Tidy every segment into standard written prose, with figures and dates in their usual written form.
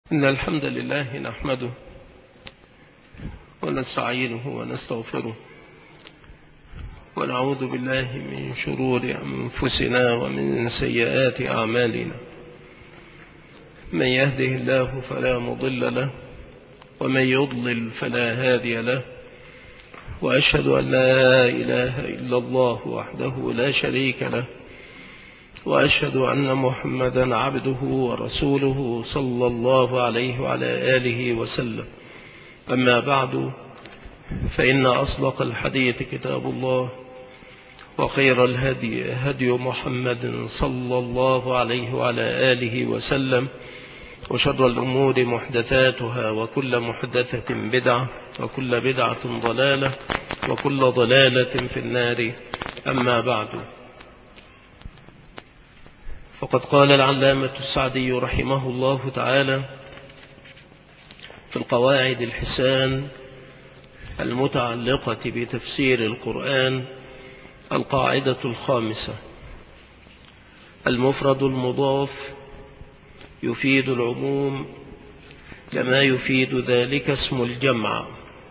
إن الحمد لله نحمده ونستعينه ونستغفره ونعوذ بالله من شرور أنفسنا ومن سيئات أعمالنا. من يهده الله فلا مضل له ومن يضلل فلا هادي له، وأشهد أن لا إله إلا الله وحده لا شريك له، وأشهد أن محمدا عبده ورسوله صلى الله عليه وعلى آله وسلم. أما بعد، فإن أصدق الحديث كتاب الله، وخير الهدي هدي محمد صلى الله عليه وعلى آله وسلم، وشر الأمور محدثاتها، وكل محدثة بدعة، وكل بدعة ضلالة، وكل ضلالة في النار. أما بعد، فقد قال العلامة السعدي رحمه الله تعالى في القواعد الحسان المتعلقة بتفسير القرآن: القاعدة الخامسة: المفرد المضاف يفيد العموم كما يفيد ذلك اسم الجمع،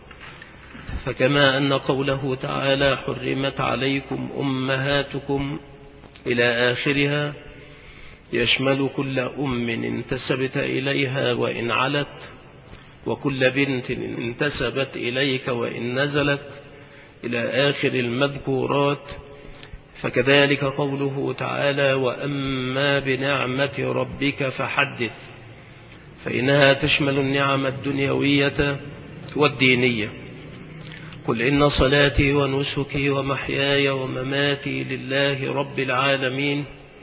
فكما أن قوله تعالى: حرمت عليكم أمهاتكم إلى آخرها يشمل كل أم انتسبت إليها وإن علت، وكل بنت انتسبت إليك وإن نزلت، إلى آخر المذكورات، فكذلك قوله تعالى: وأما بنعمة ربك فحدث، فإنها تشمل النعم الدنيوية والدينية. قل إن صلاتي ونسكي ومحياي ومماتي لله رب العالمين،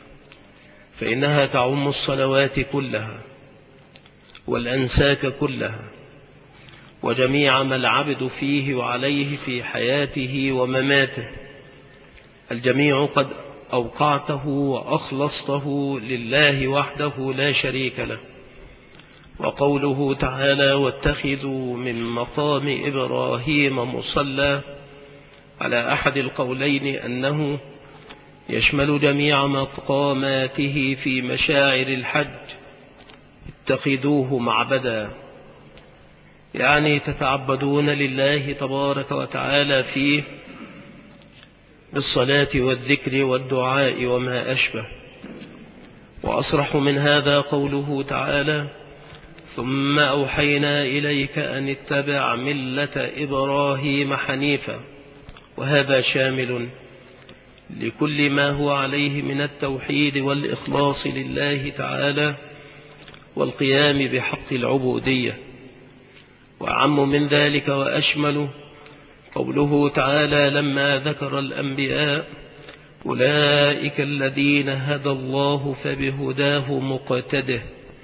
فإنها تعم الصلوات كلها والأنساك كلها وجميع ما العبد فيه وعليه في حياته ومماته. الجميع قد أوقعته وأخلصته لله وحده لا شريك له. وقوله تعالى: واتخذوا من مقام إبراهيم مصلى، على أحد القولين أنه يشمل جميع مقاماته في مشاعر الحج. اتخذوه معبدا، يعني تتعبدون لله تبارك وتعالى فيه بالصلاة والذكر والدعاء وما أشبه. وأصرح من هذا قوله تعالى: ثم أوحينا إليك أن اتبع ملة إبراهيم حنيفا، وهذا شامل لكل ما هو عليه من التوحيد والإخلاص لله تعالى والقيام بحق العبودية. وأعم من ذلك وأشمل قوله تعالى لما ذكر الأنبياء: أولئك الذين هدى الله فبهداه مقتده،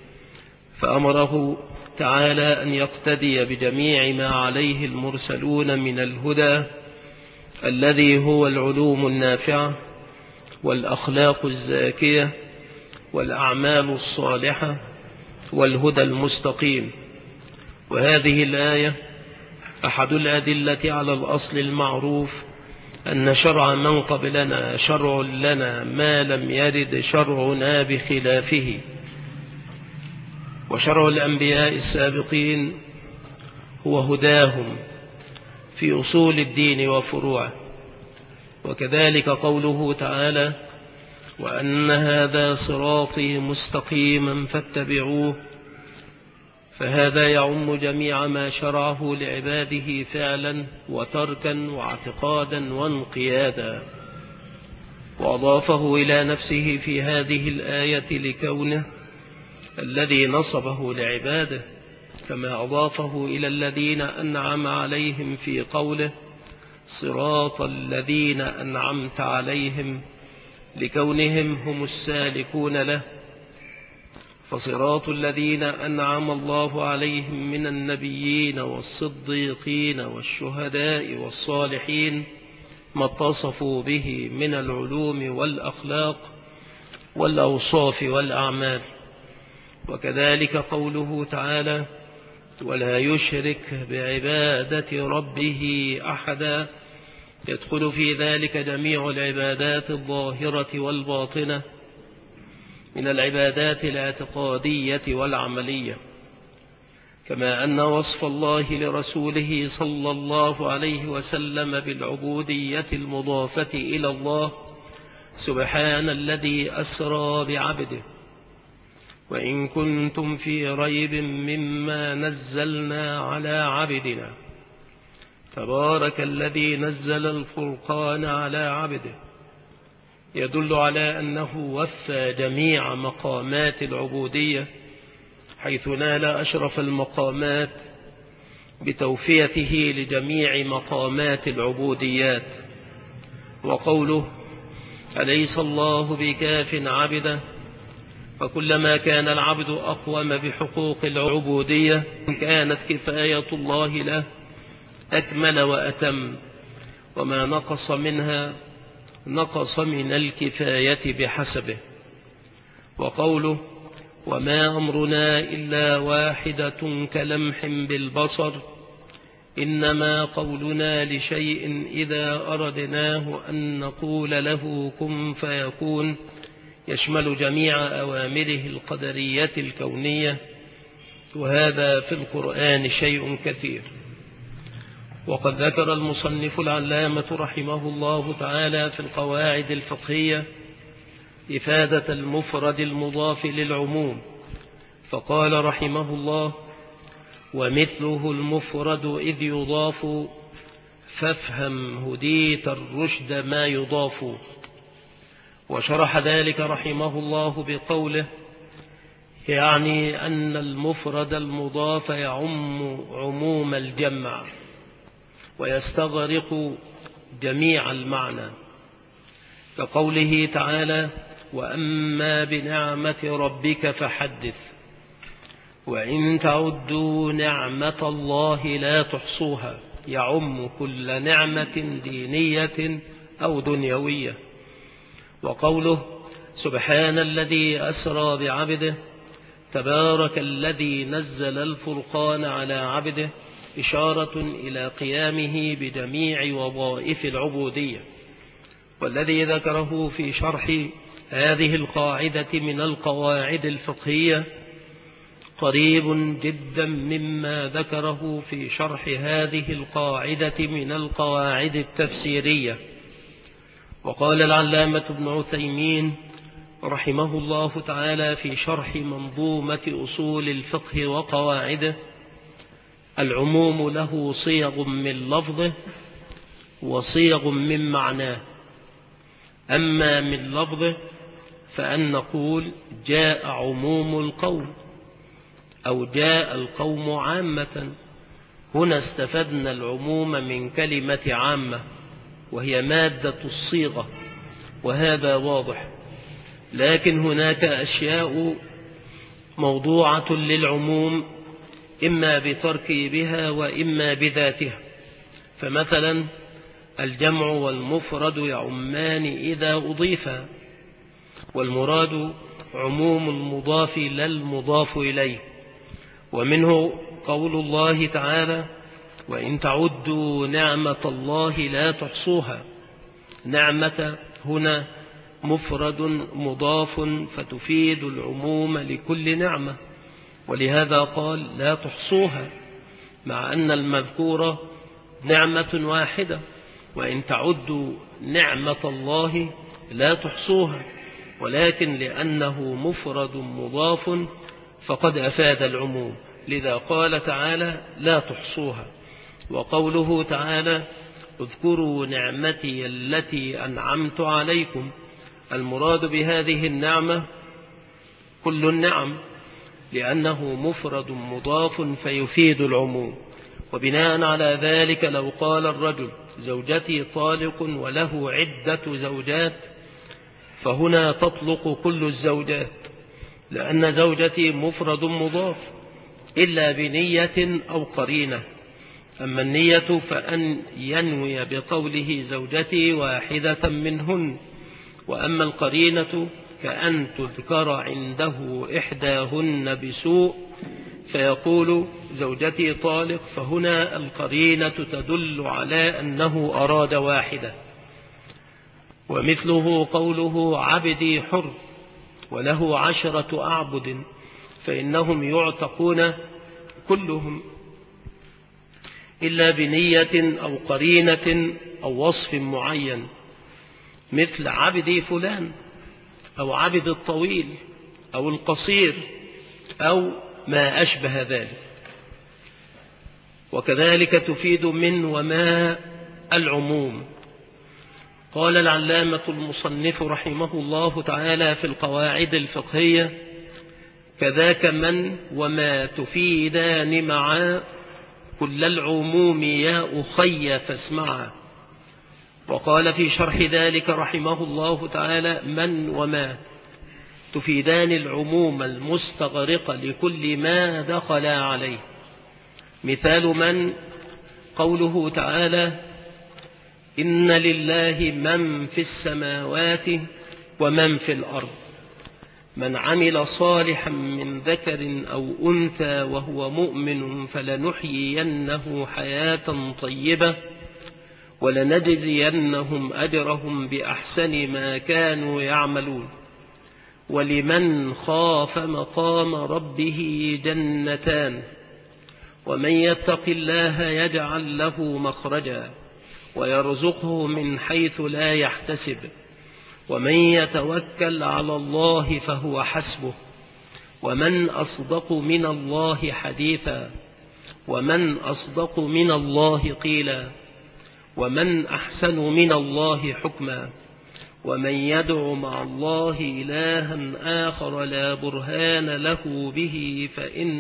فأمره تعالى أن يقتدي بجميع ما عليه المرسلون من الهدى الذي هو العلوم النافعة والأخلاق الزاكية والأعمال الصالحة والهدى المستقيم. وهذه الآية أحد الأدلة على الأصل المعروف أن شرع من قبلنا شرع لنا ما لم يرد شرعنا بخلافه. وشرع الأنبياء السابقين هو هداهم في أصول الدين وفروعه. وكذلك قوله تعالى: وأن هذا صراطي مستقيما فاتبعوه، فهذا يعم جميع ما شرعه لعباده فعلا وتركا واعتقادا وانقيادا. وأضافه إلى نفسه في هذه الآية لكونه الذي نصبه لعباده، كما أضافه إلى الذين أنعم عليهم في قوله: صراط الذين أنعمت عليهم، لكونهم هم السالكون له. فصراط الذين أنعم الله عليهم من النبيين والصديقين والشهداء والصالحين ما اتصفوا به من العلوم والأخلاق والأوصاف والأعمال. وكذلك قوله تعالى: ولا يشرك بعبادة ربه أحدا، يدخل في ذلك جميع العبادات الظاهرة والباطنة من العبادات الاعتقادية والعملية. كما أن وصف الله لرسوله صلى الله عليه وسلم بالعبودية المضافة إلى الله سبحان الذي أسرى بعبده وإن كنتم في ريب مما نزلنا على عبدنا تبارك الذي نزل الفرقان على عبده يدل على أنه وفى جميع مقامات العبودية حيث نال أشرف المقامات بتوفيته لجميع مقامات العبوديات. وقوله أليس الله بكاف عبده، فكلما كان العبد أقوم بحقوق العبودية كانت كفاية الله له أكمل وأتم، وما نقص منها نقص من الكفاية بحسبه. وقوله وما أمرنا إلا واحدة كلمح بالبصر إنما قولنا لشيء إذا أردناه أن نقول له كن فيكون، يشمل جميع أوامره القدرية الكونية، وهذا في القرآن شيء كثير. وقد ذكر المصنف العلامة رحمه الله تعالى في القواعد الفقهية إفادة المفرد المضاف للعموم، فقال رحمه الله ومثله المفرد إذ يضاف فافهم هديت الرشد ما يضاف. وشرح ذلك رحمه الله بقوله يعني أن المفرد المضاف يعم عموم الجمع ويستغرق جميع المعنى، كقوله تعالى وأما بنعمة ربك فحدث، وإن تعدوا نعمة الله لا تحصوها، يعم كل نعمة دينية أو دنيوية. وقوله سبحان الذي أسرى بعبده تبارك الذي نزل الفرقان على عبده، إشارة إلى قيامه بجميع وظائف العبودية. والذي ذكره في شرح هذه القاعدة من القواعد الفقهية قريب جدا مما ذكره في شرح هذه القاعدة من القواعد التفسيرية. وقال العلامة ابن عثيمين رحمه الله تعالى في شرح منظومة أصول الفقه وقواعده العموم له صيغ من لفظه وصيغ من معناه. أما من لفظه فأن نقول جاء عموم القوم أو جاء القوم عامة. هنا استفدنا العموم من كلمة عامة وهي مادة الصيغة، وهذا واضح. لكن هناك أشياء موضوعة للعموم إما بتركيبها وإما بذاتها، فمثلا الجمع والمفرد يعمان إذا أضيفا، والمراد عموم المضاف لا المضاف إليه. ومنه قول الله تعالى وإن تعدوا نعمة الله لا تحصوها. نعمة هنا مفرد مضاف فتفيد العموم لكل نعمة، ولهذا قال لا تحصوها، مع أن المذكورة نعمة واحدة، وإن تعدوا نعمة الله لا تحصوها، ولكن لأنه مفرد مضاف فقد أفاد العموم، لذا قال تعالى لا تحصوها. وقوله تعالى اذكروا نعمتي التي أنعمت عليكم، المراد بهذه النعمة كل النعم، لأنه مفرد مضاف فيفيد العموم. وبناء على ذلك لو قال الرجل زوجتي طالق وله عدة زوجات فهنا تطلق كل الزوجات، لأن زوجتي مفرد مضاف إلا بنية أو قرينة. أما النية فأن ينوي بقوله زوجتي واحدة منهن، وأما القرينة كأن تذكر عنده إحداهن بسوء فيقول زوجتي طالق، فهنا القرينة تدل على أنه أراد واحدة. ومثله قوله عبدي حر وله 10 أعبد، فإنهم يعتقون كلهم إلا بنية أو قرينة أو وصف معين، مثل عبدي فلان أو عبد الطويل أو القصير أو ما أشبه ذلك. وكذلك تفيد من وما العموم. قال العلامة المصنف رحمه الله تعالى في القواعد الفقهية: كذاك من وما تفيدان معا كل العموم يا أخي فاسمعا. وقال في شرح ذلك رحمه الله تعالى: من وما تفيدان العموم المستغرق لكل ما دخل عليه. مثال من قوله تعالى: إن لله من في السماوات ومن في الأرض، من عمل صالحا من ذكر أو أنثى وهو مؤمن فلنحيينه حياة طيبة ولنجزينهم أجرهم بأحسن ما كانوا يعملون. ولمن خاف مقام ربه جنتان، ومن يتق الله يجعل له مخرجا ويرزقه من حيث لا يحتسب، ومن يتوكل على الله فهو حسبه، ومن أصدق من الله حديثا، ومن أصدق من الله قيلا، ومن أحسن من الله حكما، ومن يدع مع الله إلها آخر لا برهان له به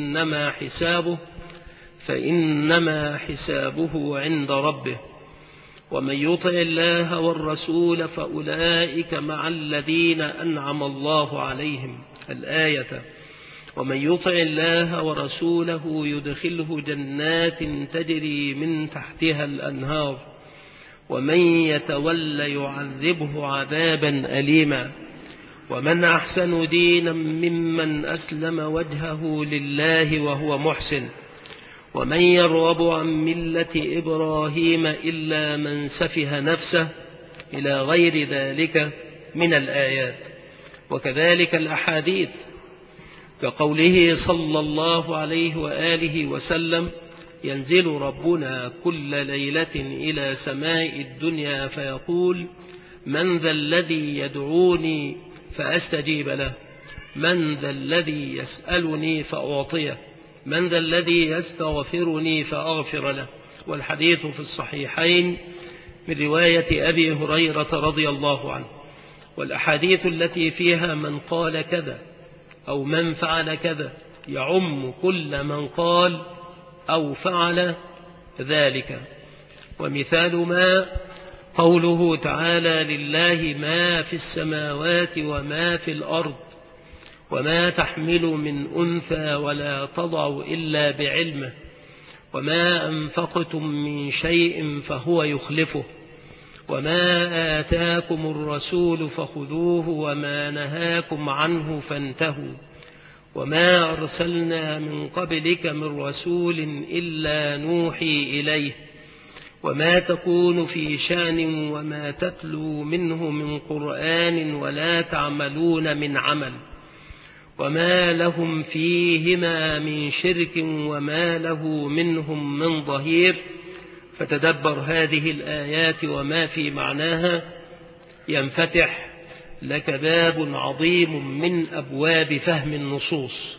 فإنما حسابه عند ربه. ومن يطع الله والرسول فأولئك مع الذين أنعم الله عليهم. الآية: ومن يطع الله ورسوله يدخله جنات تجري من تحتها الأنهار، ومن يتول يعذبه عذابا أليما. ومن أحسن دينا ممن أسلم وجهه لله وهو محسن، ومن يرغب عن ملة إبراهيم إلا من سفه نفسه، إلى غير ذلك من الآيات. وكذلك الأحاديث كقوله صلى الله عليه وآله وسلم: ينزل ربنا كل ليلة إلى سماء الدنيا فيقول: من ذا الذي يدعوني فأستجيب له، من ذا الذي يسألني فأعطيه، من ذا الذي يستغفرني فأغفر له. والحديث في الصحيحين من رواية أبي هريرة رضي الله عنه. والأحاديث التي فيها من قال كذا أو من فعل كذا يعم كل من قال أو فعل ذلك. ومثال ما قوله تعالى: لله ما في السماوات وما في الأرض، وما تحمل من أنثى ولا تضع إلا بعلمه، وما أنفقتم من شيء فهو يخلفه، وما آتاكم الرسول فخذوه وما نهاكم عنه فانتهوا، وما أرسلنا من قبلك من رسول إلا نوحي إليه، وما تكون في شأن وما تتلو منه من قرآن ولا تعملون من عمل، وما لهم فيهما من شرك وما له منهم من ظهير. فتدبر هذه الآيات وما في معناها، ينفتح لك باب عظيم من أبواب فهم النصوص.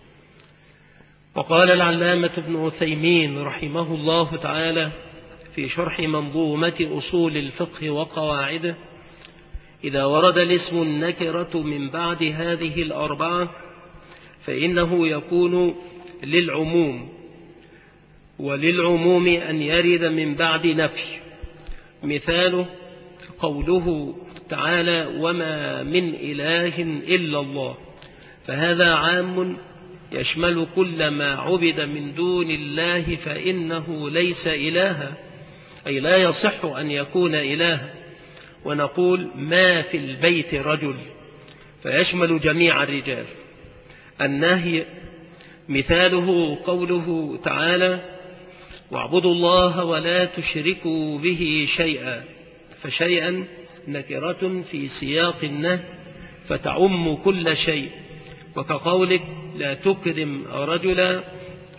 وقال العلامة ابن عثيمين رحمه الله تعالى في شرح منظومة أصول الفقه وقواعده: إذا ورد الاسم النكرة من بعد هذه الأربعة فإنه يكون للعموم، وللعموم أن يرد من بعد نفي. مثاله قوله تعالى: وما من إله إلا الله، فهذا عام يشمل كل ما عبد من دون الله فإنه ليس إلها، أي لا يصح أن يكون إلها. ونقول: ما في البيت رجل، فيشمل جميع الرجال. النهي مثاله قوله تعالى: واعبدوا الله ولا تشركوا به شيئا، فشيئا نكرة في سياق النهي فتعم كل شيء. وكقولك: لا تكرم رجلا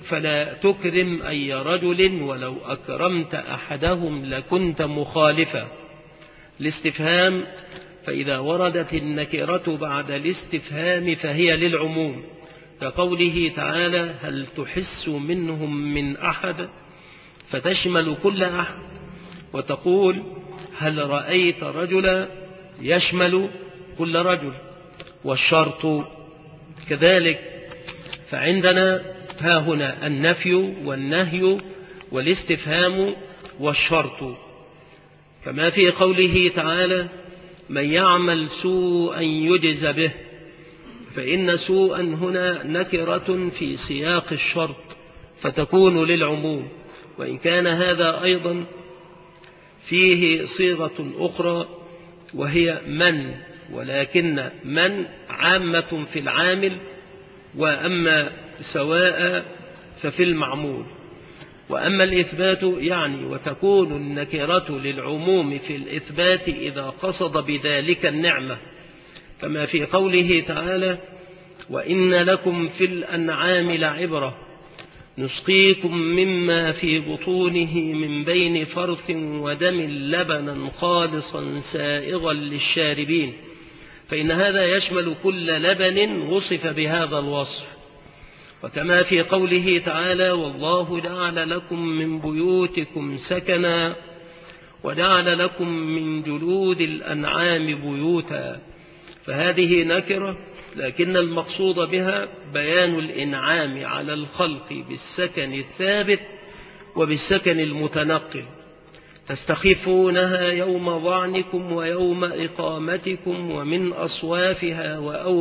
فلا تكرم أي رجل ولو أكرمت أحدهم لكنت مخالفا. الاستفهام، فإذا وردت النكرة بعد الاستفهام فهي للعموم، كقوله تعالى هل تحس منهم من أحد، فتشمل كل أحد. وتقول هل رأيت رجلا، يشمل كل رجل. والشرط كذلك، فعندنا ها هنا النفي والنهي والاستفهام والشرط، كما في قوله تعالى من يعمل سوءا يجز به، فإن سوءا هنا نكرة في سياق الشرط فتكون للعموم، وإن كان هذا أيضا فيه صيغة أخرى وهي من، ولكن من عامة في العامل، وأما سواء ففي المعمول. وأما الإثبات يعني وتكون النكرة للعموم في الإثبات إذا قصد بذلك النعمة، كما في قوله تعالى وإن لكم في الأنعام لعبرة نسقيكم مما في بطونه من بين فرث ودم لبنا خالصا سائغا للشاربين، فإن هذا يشمل كل لبن وصف بهذا الوصف. وكما في قوله تعالى والله جعل لكم من بيوتكم سكنا وجعل لكم من جلود الأنعام بيوتا، فهذه نكرة لكن المقصود بها بيان الإنعام على الخلق بالسكن الثابت وبالسكن المتنقل، تستخفونها يوم ظعنكم ويوم إقامتكم ومن أصوافها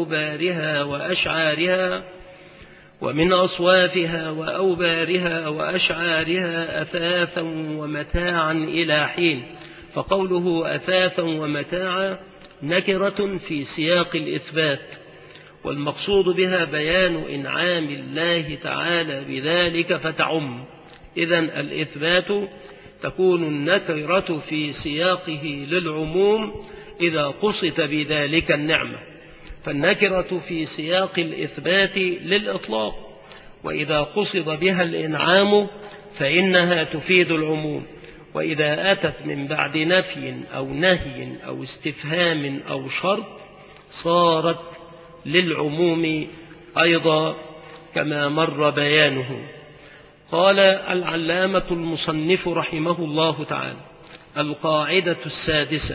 وأشعارها أثاثا ومتاعا إلى حين. فقوله أثاثا ومتاعا نكرة في سياق الإثبات، والمقصود بها بيان إنعام الله تعالى بذلك فتعم. إذن الإثبات تكون النكرة في سياقه للعموم إذا قصد بذلك النعمة، فالنكرة في سياق الإثبات للإطلاق، وإذا قصد بها الإنعام فإنها تفيد العموم، وإذا أتت من بعد نفي أو نهي أو استفهام أو شرط صارت للعموم أيضا كما مر بيانه. قال العلامة المصنف رحمه الله تعالى القاعدة السادسة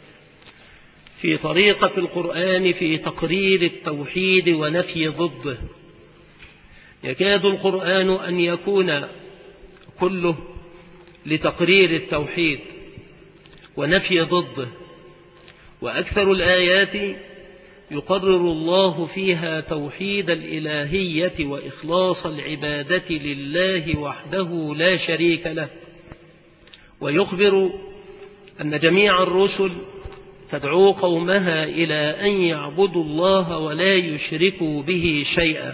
في طريقة القرآن في تقرير التوحيد ونفي ضده. يكاد القرآن أن يكون كله لتقرير التوحيد ونفي ضده، وأكثر الآيات يقرر الله فيها توحيد الإلهية وإخلاص العبادة لله وحده لا شريك له، ويخبر أن جميع الرسل تدعو قومها إلى أن يعبدوا الله ولا يشركوا به شيئا،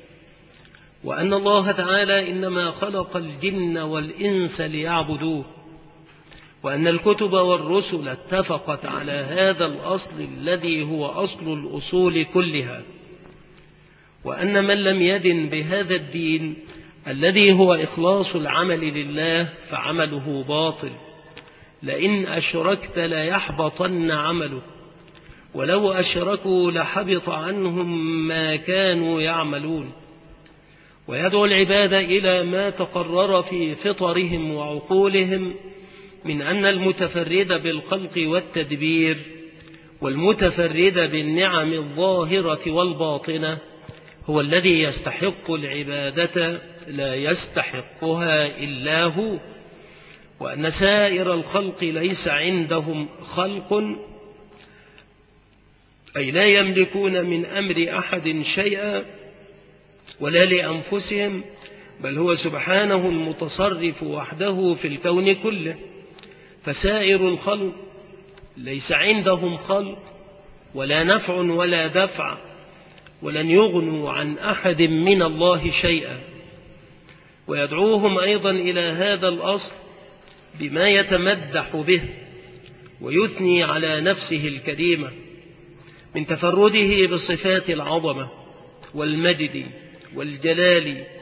وأن الله تعالى إنما خلق الجن والإنس ليعبدوه، وأن الكتب والرسل اتفقت على هذا الأصل الذي هو أصل الأصول كلها، وأن من لم يدن بهذا الدين الذي هو إخلاص العمل لله فعمله باطل، لئن أشركت ليحبطن عمله ولو أشركوا لحبط عنهم ما كانوا يعملون. ويدعو العباد إلى ما تقرر في فطرهم وعقولهم من أن المتفرد بالخلق والتدبير والمتفرد بالنعم الظاهرة والباطنة هو الذي يستحق العبادة لا يستحقها إلا هو، وأن سائر الخلق ليس عندهم خلق، أي لا يملكون من أمر أحد شيئا ولا لأنفسهم، بل هو سبحانه المتصرف وحده في الكون كله. فسائر الخلق ليس عندهم خلق ولا نفع ولا دفع، ولن يغنوا عن أحد من الله شيئا. ويدعوهم أيضا إلى هذا الأصل بما يتمدح به ويثني على نفسه الكريمة من تفرده بصفات العظمة والمجد والجلال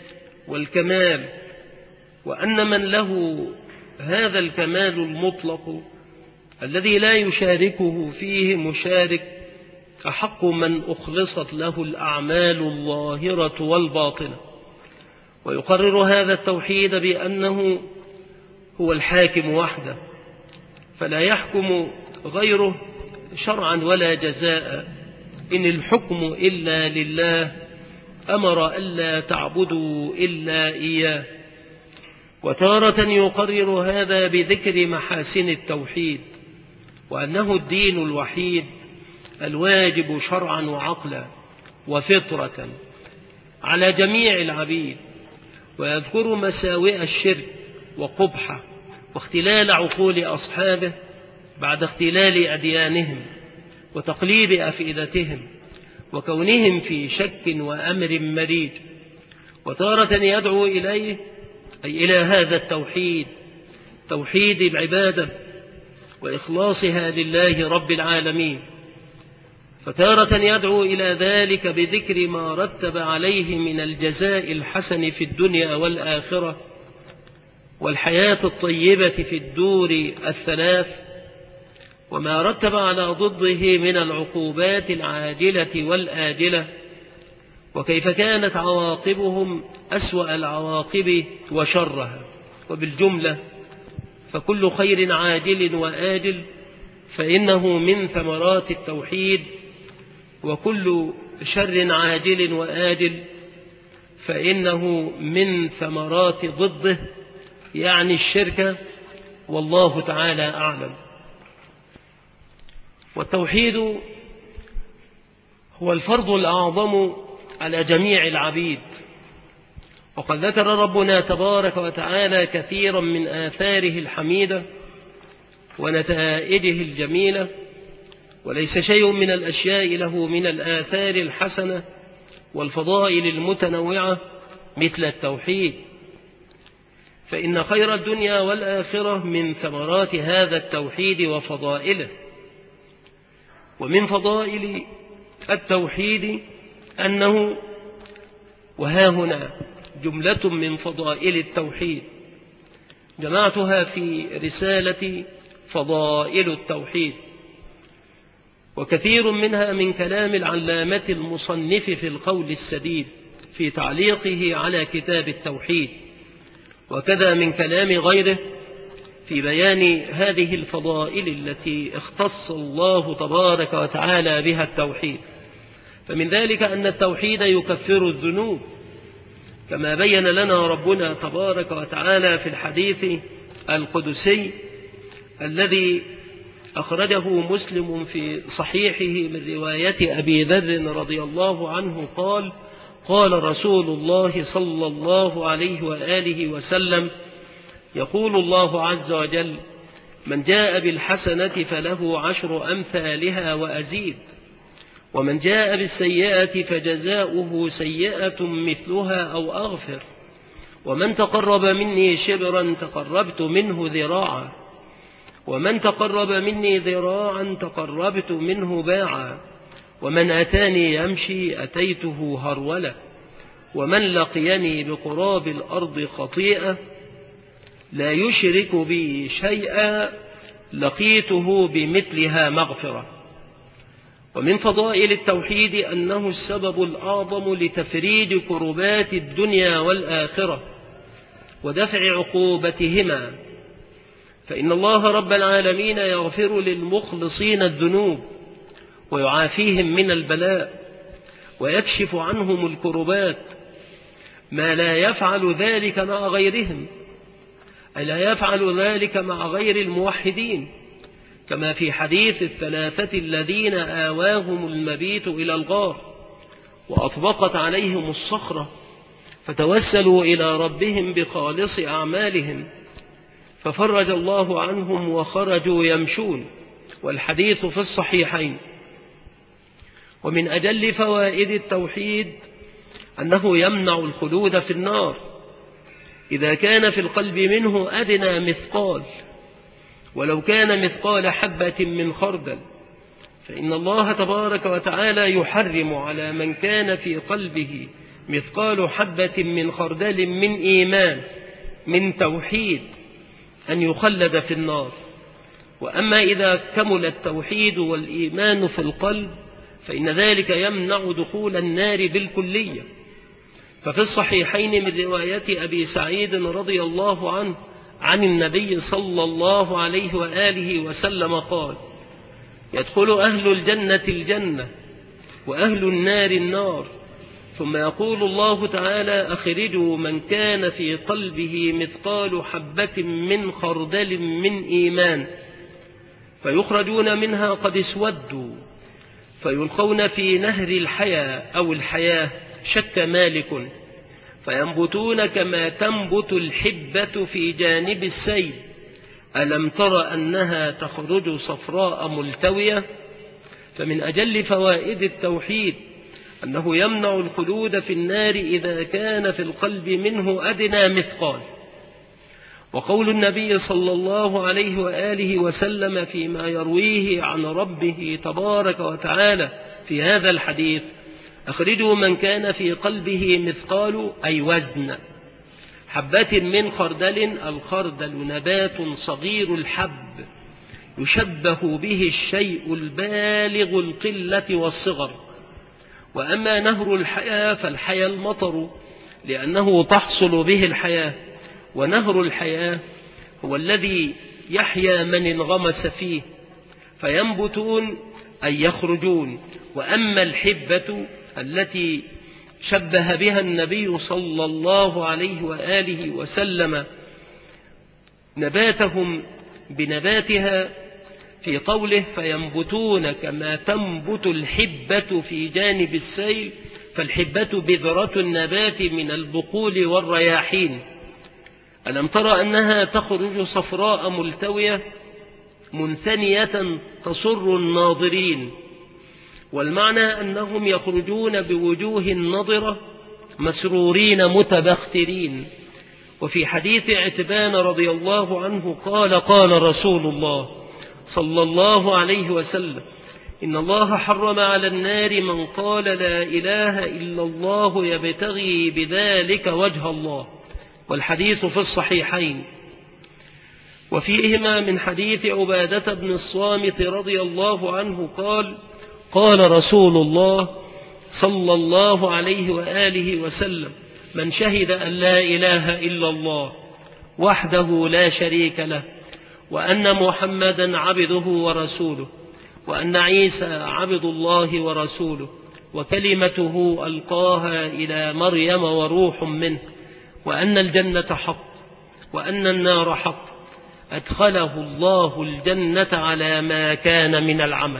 والكمال، وأن من له هذا الكمال المطلق الذي لا يشاركه فيه مشارك أحق من أخلصت له الأعمال الظاهرة والباطنة. ويقرر هذا التوحيد بأنه هو الحاكم وحده، فلا يحكم غيره شرعا ولا جزاء، إن الحكم إلا لله، أمر ألا تعبدوا إلا إياه. وتارة يقرر هذا بذكر محاسن التوحيد، وأنه الدين الوحيد الواجب شرعا وعقلا وفطرة على جميع العبيد، ويذكر مساوئ الشرك وقبحه واختلال عقول أصحابه بعد اختلال أديانهم وتقليب أفئدتهم وكونهم في شك وأمر مريج. وتارة يدعو إليه أي إلى هذا التوحيد، توحيد العبادة وإخلاصها لله رب العالمين. فتارة يدعو إلى ذلك بذكر ما رتب عليه من الجزاء الحسن في الدنيا والآخرة والحياة الطيبة في الدور الثلاث، وما رتب على ضده من العقوبات العاجلة والآجلة، وكيف كانت عواقبهم أسوأ العواقب وشرها. وبالجملة فكل خير عاجل وآجل فإنه من ثمرات التوحيد، وكل شر عاجل وآجل فإنه من ثمرات ضده، يعني الشرك، والله تعالى أعلم. والتوحيد هو الفرض الأعظم على جميع العبيد، وقد ذكر ربنا تبارك وتعالى كثيرا من آثاره الحميدة ونتائجه الجميلة، وليس شيء من الأشياء له من الآثار الحسنة والفضائل المتنوعة مثل التوحيد، فإن خير الدنيا والآخرة من ثمرات هذا التوحيد وفضائله. ومن فضائل التوحيد أنه، وها هنا جملة من فضائل التوحيد جمعتها في رسالة فضائل التوحيد، وكثير منها من كلام العلامة المصنف في القول السديد في تعليقه على كتاب التوحيد، وكذا من كلام غيره في بيان هذه الفضائل التي اختص الله تبارك وتعالى بها التوحيد. فمن ذلك أن التوحيد يكفر الذنوب، كما بين لنا ربنا تبارك وتعالى في الحديث القدسي الذي أخرجه مسلم في صحيحه من رواية أبي ذر رضي الله عنه قال: قال رسول الله صلى الله عليه وآله وسلم: يقول الله عز وجل: من جاء بالحسنة فله 10 أمثالها وأزيد، ومن جاء بالسيئة فجزاؤه سيئة مثلها أو أغفر، ومن تقرب مني شبرا تقربت منه ذراعا، ومن تقرب مني ذراعا تقربت منه باعا، ومن أتاني يمشي أتيته هرولة، ومن لقيني بقراب الأرض خطيئة لا يشرك بي شيئا لقيته بمثلها مغفرة. ومن فضائل التوحيد أنه السبب الأعظم لتفريج كربات الدنيا والآخرة ودفع عقوبتهما، فإن الله رب العالمين يغفر للمخلصين الذنوب ويعافيهم من البلاء ويكشف عنهم الكربات، ما لا يفعل ذلك مع غيرهم، ألا يفعل ذلك مع غير الموحدين، كما في حديث الثلاثة الذين آواهم المبيت إلى الغار وأطبقت عليهم الصخرة فتوسلوا إلى ربهم بخالص أعمالهم ففرج الله عنهم وخرجوا يمشون، والحديث في الصحيحين. ومن أجل فوائد التوحيد أنه يمنع الخلود في النار إذا كان في القلب منه أدنى مثقال، ولو كان مثقال حبة من خردل، فإن الله تبارك وتعالى يحرم على من كان في قلبه مثقال حبة من خردل من إيمان من توحيد أن يخلد في النار. وأما إذا كمل التوحيد والإيمان في القلب فإن ذلك يمنع دخول النار بالكلية. ففي الصحيحين من رواية أبي سعيد رضي الله عنه عن النبي صلى الله عليه وآله وسلم قال: يدخل أهل الجنة الجنة وأهل النار النار، ثم يقول الله تعالى: أخرجوا من كان في قلبه مثقال حبة من خردل من إيمان، فيخرجون منها قد اسودوا، فيلقون في نهر الحياة أو الحياة، شك مالك، فينبتون كما تنبت الحبة في جانب السيل. ألم تر أنها تخرج صفراء ملتوية؟ فمن أجل فوائد التوحيد أنه يمنع الخلود في النار إذا كان في القلب منه أدنى مثقال. وقول النبي صلى الله عليه وآله وسلم فيما يرويه عن ربه تبارك وتعالى في هذا الحديث: أخرجوا من كان في قلبه مثقال، أي وزن حبة من خردل. الخردل نبات صغير الحب يشبه به الشيء البالغ القلة والصغر. وأما نهر الحياة فالحياة المطر، لأنه تحصل به الحياة، ونهر الحياة هو الذي يحيا من انغمس فيه، فينبتون أي يخرجون. وأما الحبة التي شبه بها النبي صلى الله عليه وآله وسلم نباتهم بنباتها في قوله: فينبتون كما تنبت الحبة في جانب السيل. فالحبة بذرة النبات من البقول والرياحين. ألم تر أنها تخرج صفراء ملتوية منثنية تسر الناظرين؟ والمعنى أنهم يخرجون بوجوه نضرة مسرورين متبخترين. وفي حديث عتبان رضي الله عنه قال: قال رسول الله صلى الله عليه وسلم: إن الله حرم على النار من قال لا إله إلا الله يبتغي بذلك وجه الله. والحديث في الصحيحين. وفيهما من حديث عبادة بن الصامت رضي الله عنه قال: قال رسول الله صلى الله عليه وآله وسلم: من شهد أن لا إله إلا الله وحده لا شريك له، وأن محمدا عبده ورسوله، وأن عيسى عبد الله ورسوله، وكلمته ألقاها إلى مريم وروح منه، وأن الجنة حق وأن النار حق، أدخله الله الجنة على ما كان من العمل.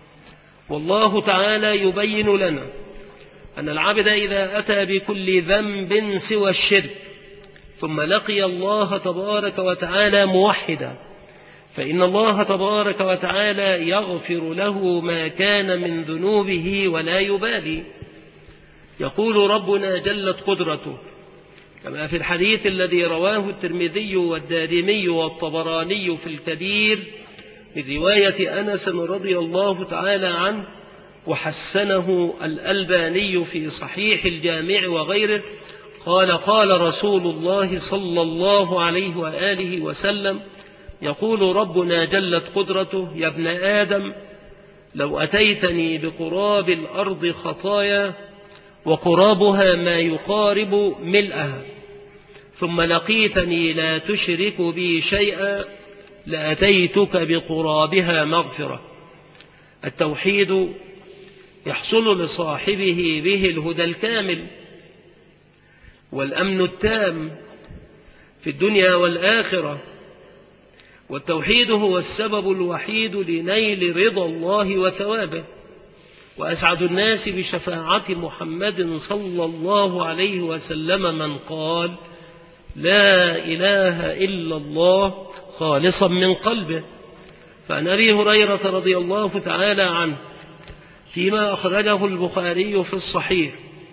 والله تعالى يبين لنا أن العبد إذا أتى بكل ذنب سوى الشرك ثم لقي الله تبارك وتعالى موحدا، فإن الله تبارك وتعالى يغفر له ما كان من ذنوبه ولا يبالي. يقول ربنا جلت قدرته كما في الحديث الذي رواه الترمذي والدارمي والطبراني في الكبير من رواية أنس رضي الله تعالى عنه، وحسنه الألباني في صحيح الجامع وغيره، قال: قال رسول الله صلى الله عليه وآله وسلم: يقول ربنا جلت قدرته: يا ابن آدم، لو أتيتني بقراب الأرض خطايا وقرابها ما يقارب ملئها، ثم لقيتني لا تشرك بي شيئا، لأتيتك بقرابها مغفرة. التوحيد يحصل لصاحبه به الهدى الكامل والأمن التام في الدنيا والآخرة. والتوحيد هو السبب الوحيد لنيل رضا الله وثوابه. وأسعد الناس بشفاعة محمد صلى الله عليه وسلم من قال: لا إله إلا الله خالصا من قلبه. فعن أبي هريرة رضي الله تعالى عنه فيما أخرجه البخاري في الصحيح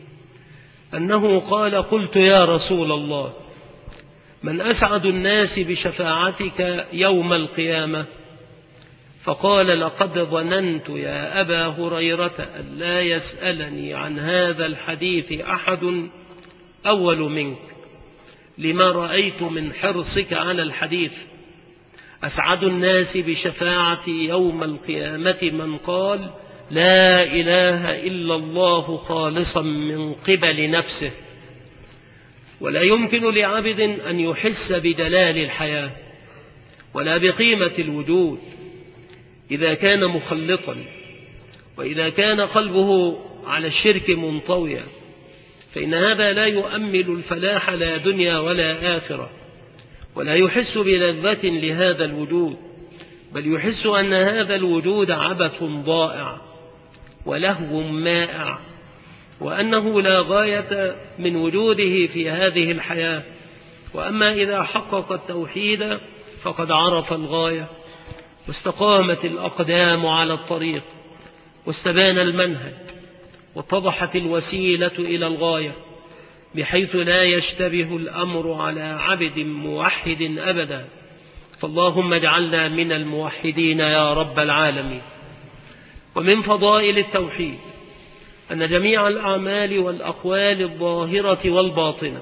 أنه قال: قلت يا رسول الله، من أسعد الناس بشفاعتك يوم القيامة؟ فقال: لقد ظننت يا أبا هريرة أن لا يسألني عن هذا الحديث أحد أول منك، لما رأيت من حرصك على الحديث. أسعد الناس بشفاعتي يوم القيامة من قال: لا إله إلا الله خالصا من قبل نفسه. ولا يمكن لعبد أن يحس بدلال الحياة ولا بقيمة الوجود إذا كان مخلطا، وإذا كان قلبه على الشرك منطويا، فإن هذا لا يؤمل الفلاح لا دنيا ولا آخرة، ولا يحس بلذة لهذا الوجود، بل يحس أن هذا الوجود عبث ضائع ولهو مائع، وأنه لا غاية من وجوده في هذه الحياة. وأما إذا حقق التوحيد فقد عرف الغاية، واستقامت الأقدام على الطريق، واستبان المنهج، واتضحت الوسيلة إلى الغاية، بحيث لا يشتبه الأمر على عبد موحد أبدا. فاللهم اجعلنا من الموحدين يا رب العالمين. ومن فضائل التوحيد أن جميع الأعمال والأقوال الظاهرة والباطنة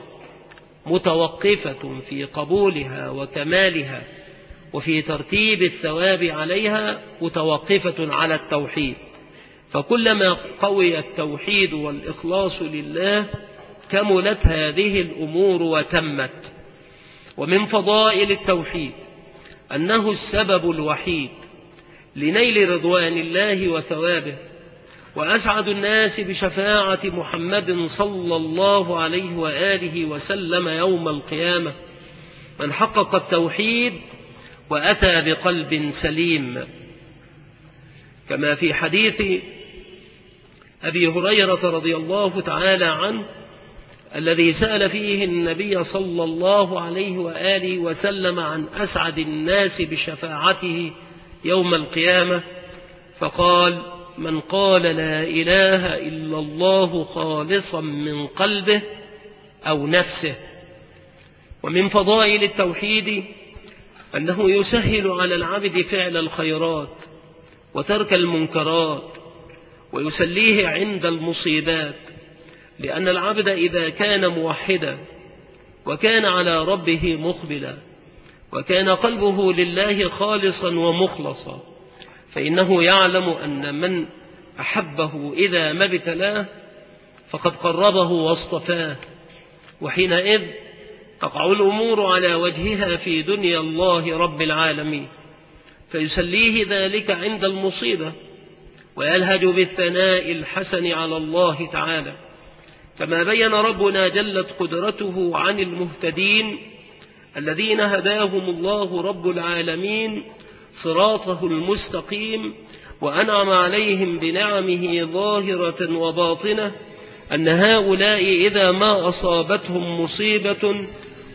متوقفة في قبولها وكمالها وفي ترتيب الثواب عليها متوقفة على التوحيد، فكلما قوي التوحيد والإخلاص لله كملت هذه الأمور وتمت. ومن فضائل التوحيد أنه السبب الوحيد لنيل رضوان الله وثوابه، وأسعد الناس بشفاعة محمد صلى الله عليه وآله وسلم يوم القيامة من حقق التوحيد وأتى بقلب سليم، كما في حديث أبي هريرة رضي الله تعالى عنه الذي سأل فيه النبي صلى الله عليه وآله وسلم عن أسعد الناس بشفاعته يوم القيامة، فقال: من قال لا إله إلا الله خالصا من قلبه أو نفسه. ومن فضائل التوحيد أنه يسهل على العبد فعل الخيرات وترك المنكرات، ويسليه عند المصيبات، لأن العبد إذا كان موحدا وكان على ربه مقبلا وكان قلبه لله خالصا ومخلصا، فإنه يعلم أن من أحبه إذا ما ابتلاه فقد قربه واصطفاه، وحينئذ تقع الأمور على وجهها في دنيا الله رب العالمين، فيسليه ذلك عند المصيبة، ويلهج بالثناء الحسن على الله تعالى، كما بين ربنا جلت قدرته عن المهتدين الذين هداهم الله رب العالمين صراطه المستقيم، وأنعم عليهم بنعمه ظاهرة وباطنة، أن هؤلاء إذا ما أصابتهم مصيبة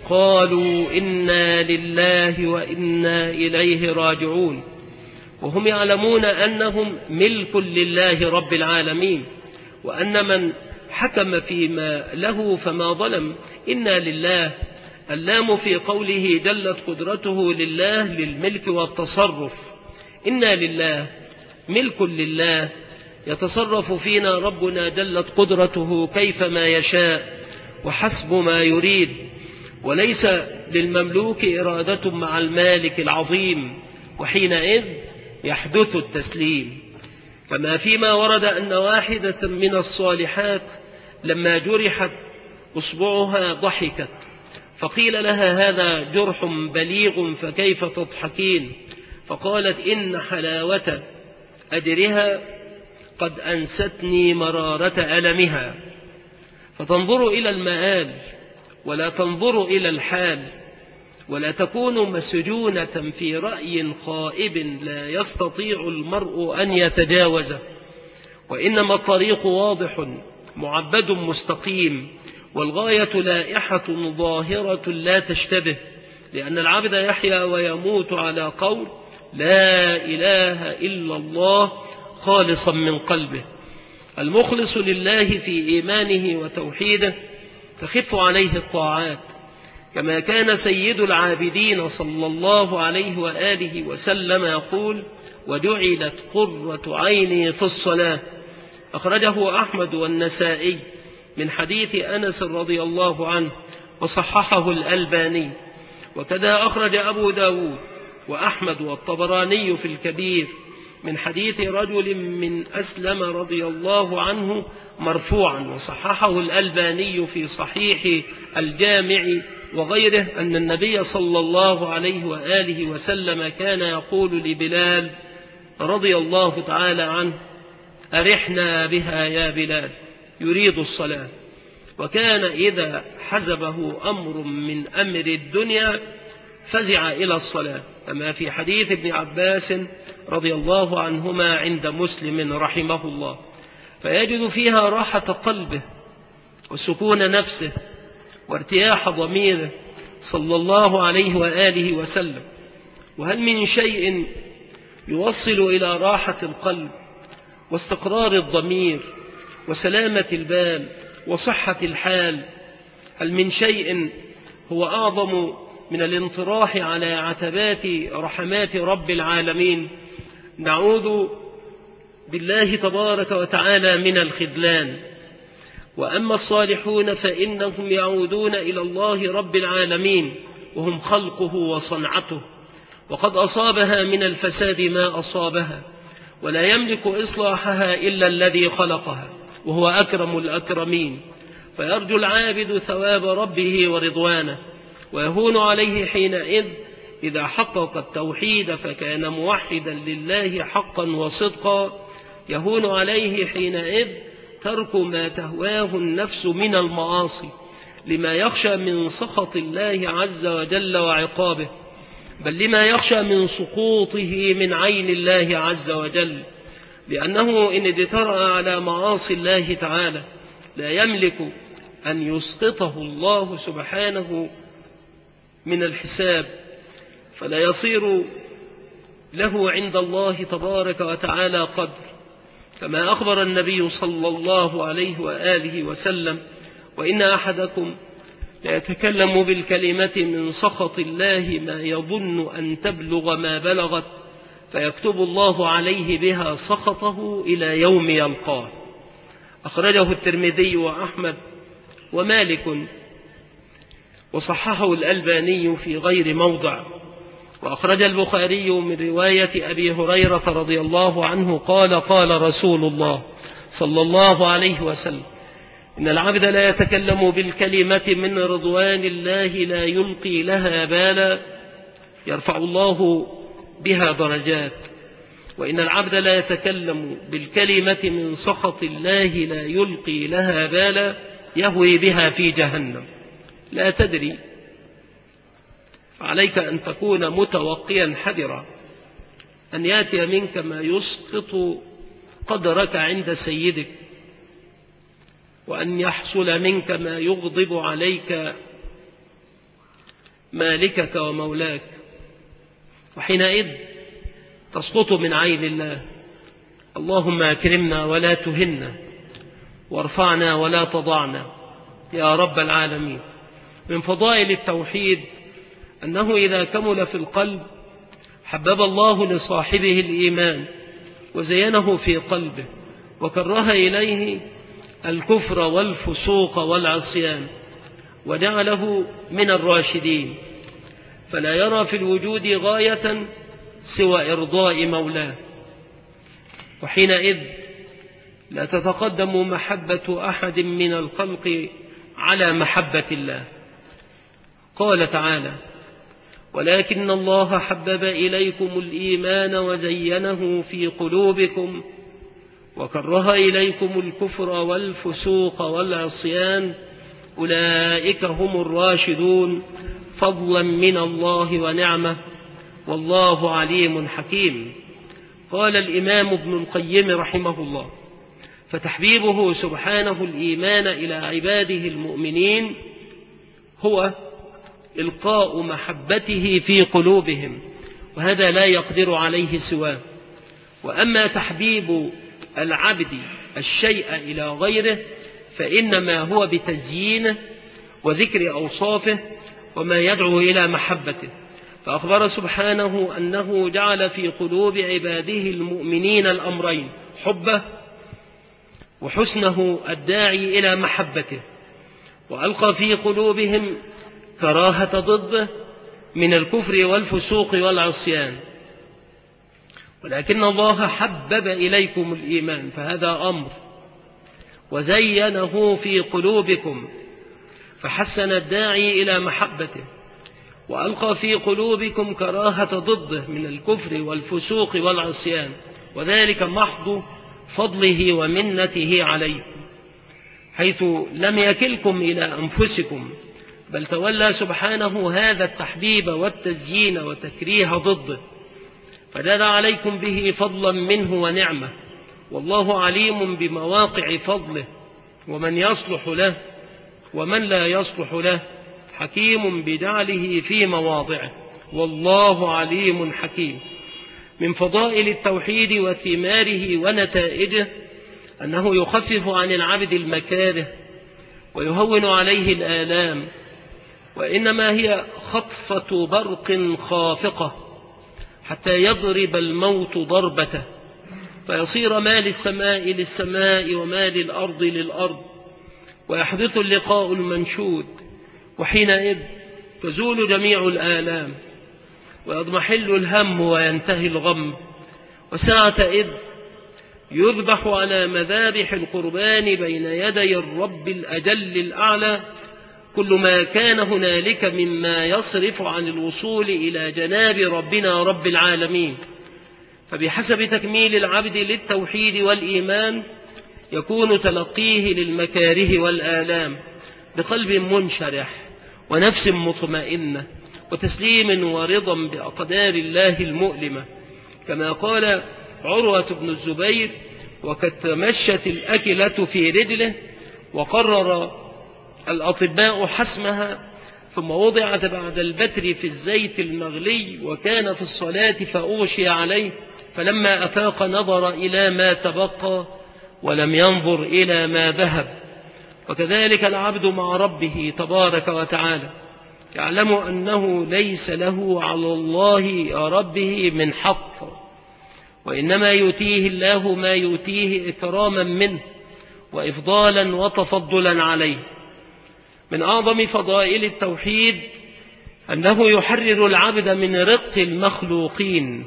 قالوا إنا لله وإنا إليه راجعون، وهم يعلمون أنهم ملك لله رب العالمين، وأن من حكم فيما له فما ظلم. إنا لله، اللام في قوله جلت قدرته لله للملك والتصرف، إنا لله ملك لله يتصرف فينا ربنا جلت قدرته كيفما يشاء وحسب ما يريد، وليس للمملوك إرادة مع المالك العظيم، وحينئذ يحدث التسليم. كما فيما ورد أن واحدة من الصالحات لما جرحت أصبعها ضحكت، فقيل لها: هذا جرح بليغ فكيف تضحكين؟ فقالت: إن حلاوة أجرها قد أنستني مرارة ألمها. فتنظر إلى المآل ولا تنظر إلى الحال، ولا تكون مسجونة في رأي خائب لا يستطيع المرء أن يتجاوزه، وإنما الطريق واضح معبد مستقيم، والغاية لائحة ظاهرة لا تشتبه، لأن العبد يحيا ويموت على قول لا إله إلا الله خالصا من قلبه. المخلص لله في إيمانه وتوحيده تخف عليه الطاعات، كما كان سيد العابدين صلى الله عليه وآله وسلم يقول: وجعلت قرة عيني في الصلاة. أخرجه أحمد والنسائي من حديث أنس رضي الله عنه وصححه الألباني. وكذا أخرج أبو داود وأحمد والطبراني في الكبير من حديث رجل من أسلم رضي الله عنه مرفوعا، وصححه الألباني في صحيح الجامع وغيره، أن النبي صلى الله عليه وآله وسلم كان يقول لبلال رضي الله تعالى عنه: أرحنا بها يا بلال، يريد الصلاة. وكان إذا حزبه أمر من أمر الدنيا فزع إلى الصلاة، كما في حديث ابن عباس رضي الله عنهما عند مسلم رحمه الله، فيجد فيها راحة قلبه وسكون نفسه وارتياح ضميره صلى الله عليه وآله وسلم. وهل من شيء يوصل إلى راحة القلب واستقرار الضمير وسلامة البال وصحة الحال؟ هل من شيء هو أعظم من الانطراح على عتبات رحمات رب العالمين؟ نعوذ بالله تبارك وتعالى من الخذلان. وأما الصالحون فإنهم يعودون إلى الله رب العالمين وهم خلقه وصنعته، وقد أصابها من الفساد ما أصابها، ولا يملك إصلاحها إلا الذي خلقها وهو أكرم الأكرمين. فيرجو العابد ثواب ربه ورضوانه، ويهون عليه حينئذ إذا حقق التوحيد فكان موحدا لله حقا وصدقا. يهون عليه حينئذ ترك ما تهواه النفس من المعاصي لما يخشى من سخط الله عز وجل وعقابه، بل لما يخشى من سقوطه من عين الله عز وجل، لأنه إن اجترأ على معاصي الله تعالى لا يملك أن يسقطه الله سبحانه من الحساب، فلا يصير له عند الله تبارك وتعالى قدر، كما أخبر النبي صلى الله عليه وآله وسلم: وإن أحدكم ليتكلم بالكلمة من سخط الله ما يظن أن تبلغ ما بلغت، فيكتب الله عليه بها سخطه إلى يوم يلقاه. أخرجه الترمذي وأحمد ومالك، وصححه الألباني في غير موضع. وأخرج البخاري من رواية أبي هريرة رضي الله عنه قال: قال رسول الله صلى الله عليه وسلم: إن العبد لا يتكلم بالكلمة من رضوان الله لا يلقي لها بالا يرفع الله بها درجات، وإن العبد لا يتكلم بالكلمة من سخط الله لا يلقي لها بالا يهوي بها في جهنم. لا تدري، عليك أن تكون متوقيا حذرا أن يأتي منك ما يسقط قدرك عند سيدك، وأن يحصل منك ما يغضب عليك مالكك ومولاك، وحينئذ تسقط من عين الله. اللهم أكرمنا ولا تهنا، وارفعنا ولا تضعنا يا رب العالمين. من فضائل التوحيد أنه إذا كمل في القلب حبب الله لصاحبه الإيمان وزينه في قلبه، وكره إليه الكفر والفسوق والعصيان، وجعله من الراشدين، فلا يرى في الوجود غاية سوى إرضاء مولاه. وحينئذ لا تتقدم محبة أحد من الخلق على محبة الله. قال تعالى: ولكن الله حبب إليكم الإيمان وزينه في قلوبكم وكره إليكم الكفر والفسوق والعصيان أولئك هم الراشدون فضلا من الله ونعمة والله عليم حكيم. قال الإمام ابن القيم رحمه الله: فتحبيبه سبحانه الإيمان إلى عباده المؤمنين هو إلقاء محبته في قلوبهم، وهذا لا يقدر عليه سواه. وأما تحبيب العبد الشيء إلى غيره فإنما هو بتزيينه وذكر أوصافه وما يدعو إلى محبته، فأخبر سبحانه أنه جعل في قلوب عباده المؤمنين الأمرين: حبه وحسنه الداعي إلى محبته، وألقى في قلوبهم كراهة ضده من الكفر والفسوق والعصيان. ولكن الله حبب إليكم الإيمان، فهذا أمر، وزينه في قلوبكم فحسن الداعي إلى محبته، وألقى في قلوبكم كراهة ضده من الكفر والفسوق والعصيان، وذلك محض فضله ومنته عليكم، حيث لم يكلكم إلى أنفسكم، بل تولى سبحانه هذا التحبيب والتزيين وتكريه ضده، فدل عليكم به فضلا منه ونعمة. والله عليم بمواقع فضله ومن يصلح له ومن لا يصلح له، حكيم بجعله في مواضعه، والله عليم حكيم. من فضائل التوحيد وثماره ونتائجه أنه يخفف عن العبد المكاره ويهون عليه الآلام، وإنما هي خطفة برق خافقة حتى يضرب الموت ضربته، فيصير ما للسماء للسماء وما للأرض للأرض، ويحدث اللقاء المنشود، وحينئذ تزول جميع الآلام ويضمحل الهم وينتهي الغم، وساعتئذ يذبح على مذابح القربان بين يدي الرب الأجل الأعلى كل ما كان هنالك مما يصرف عن الوصول إلى جناب ربنا رب العالمين. فبحسب تكميل العبد للتوحيد والإيمان يكون تلقيه للمكاره والآلام بقلب منشرح ونفس مطمئنة وتسليم ورضا بأقدار الله المؤلمة، كما قال عروة بن الزبير: وقد تمشت الأكلة في رجله وقرر الأطباء حسمها، ثم وضعت بعد البتر في الزيت المغلي، وكان في الصلاة فأغشي عليه، فلما أفاق نظر إلى ما تبقى ولم ينظر إلى ما ذهب. وكذلك العبد مع ربه تبارك وتعالى يعلم أنه ليس له على الله ربه من حق، وإنما يؤتيه الله ما يؤتيه إكراما منه وإفضالا وتفضلا عليه. من أعظم فضائل التوحيد أنه يحرر العبد من رق المخلوقين،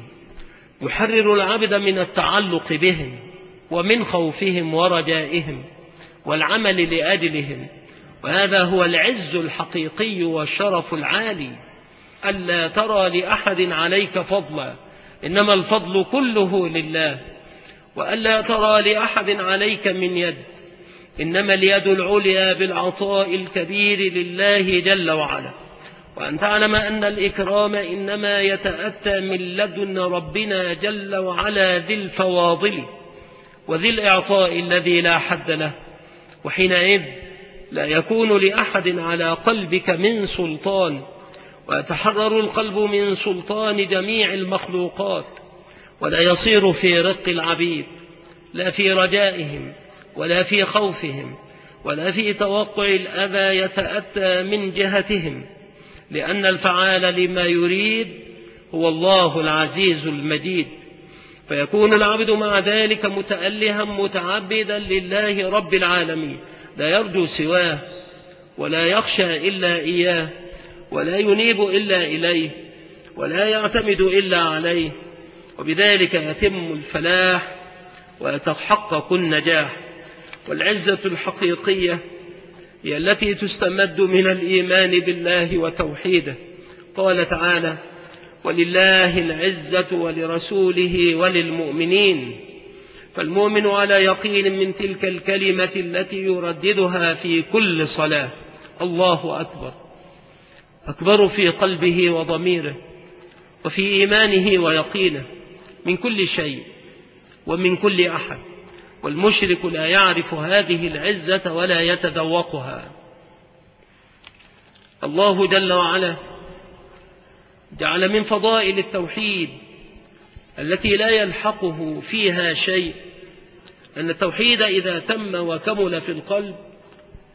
يحرر العبد من التعلق بهم ومن خوفهم ورجائهم والعمل لأجلهم، وهذا هو العز الحقيقي والشرف العالي، ألا ترى لأحد عليك فضلا، إنما الفضل كله لله، وألا ترى لأحد عليك من يد، إنما اليد العليا بالعطاء الكبير لله جل وعلا، وأن تعلم أن الإكرام إنما يتأتى من لدن ربنا جل وعلا ذي الفواضل وذي الإعطاء الذي لا حد له، وحينئذ لا يكون لأحد على قلبك من سلطان، ويتحرر القلب من سلطان جميع المخلوقات، ولا يصير في رق العبيد، لا في رجائهم ولا في خوفهم ولا في توقع الأذى يتأتى من جهتهم، لأن الفعال لما يريد هو الله العزيز المجيد. فيكون العبد مع ذلك متألها متعبدا لله رب العالمين، لا يرجو سواه ولا يخشى إلا إياه، ولا ينيب إلا إليه، ولا يعتمد إلا عليه، وبذلك يتم الفلاح ويتحقق النجاح. والعزة الحقيقية هي التي تستمد من الإيمان بالله وتوحيده. قال تعالى: ولله العزة ولرسوله وللمؤمنين. فالمؤمن على يقين من تلك الكلمة التي يرددها في كل صلاة: الله أكبر، أكبر في قلبه وضميره وفي إيمانه ويقينه من كل شيء ومن كل أحد. والمشرك لا يعرف هذه العزة ولا يتذوقها. الله جل وعلا جعل من فضائل التوحيد التي لا يلحقه فيها شيء أن التوحيد إذا تم وكمل في القلب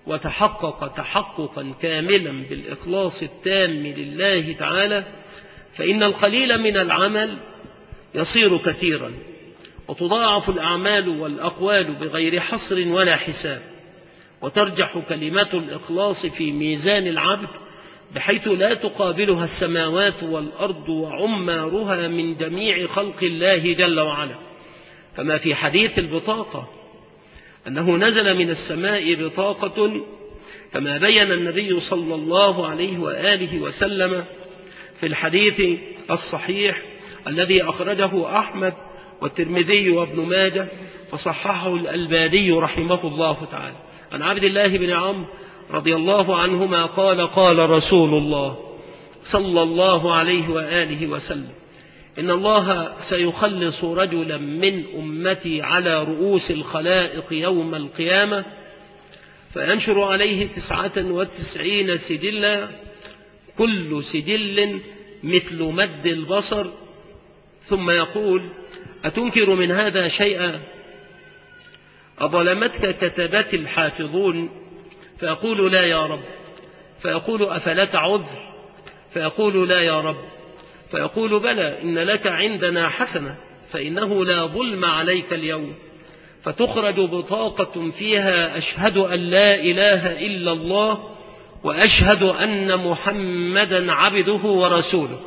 وتحقق تحققا كاملا بالإخلاص التام لله تعالى، فإن القليل من العمل يصير كثيرا، وتضاعف الأعمال والأقوال بغير حصر ولا حساب، وترجح كلمة الإخلاص في ميزان العبد بحيث لا تقابلها السماوات والأرض وعمارها من جميع خلق الله جل وعلا. كما في حديث البطاقة أنه نزل من السماء بطاقة، كما بين النبي صلى الله عليه وآله وسلم في الحديث الصحيح الذي أخرجه أحمد والترمذي وابن ماجه وصححه الألباني رحمه الله تعالى، عن عبد الله بن عمرو رضي الله عنهما قال: قال رسول الله صلى الله عليه وآله وسلم: إن الله سيخلص رجلا من أمتي على رؤوس الخلائق يوم القيامة، فينشر عليه 99 سجلا، كل سجل مثل مد البصر، ثم يقول: أتنكر من هذا شيئا؟ أظلمتك كتبت الحافظون؟ فيقول: لا يا رب. فيقول: أفلك عذر؟ فيقول: لا يا رب. فيقول: بلى، إن لك عندنا حسنة، فإنه لا ظلم عليك اليوم. فتخرج بطاقة فيها: أشهد أن لا إله إلا الله وأشهد أن محمدا عبده ورسوله.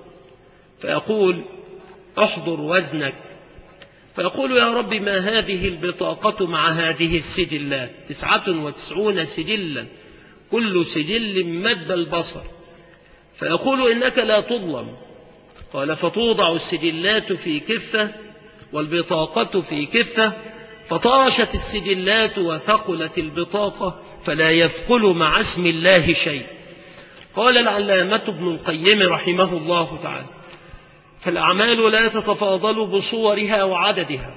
فيقول: احضر وزنك. فيقول: يا رب، ما هذه البطاقة مع هذه السجلات؟ 99 سجلا، كل سجل مد البصر. فيقول: إنك لا تظلم. قال: فتوضع السجلات في كفة والبطاقة في كفة، فطاشت السجلات وثقلت البطاقة، فلا يثقل مع اسم الله شيء. قال العلامة ابن القيم رحمه الله تعالى: فالأعمال لا تتفاضل بصورها وعددها،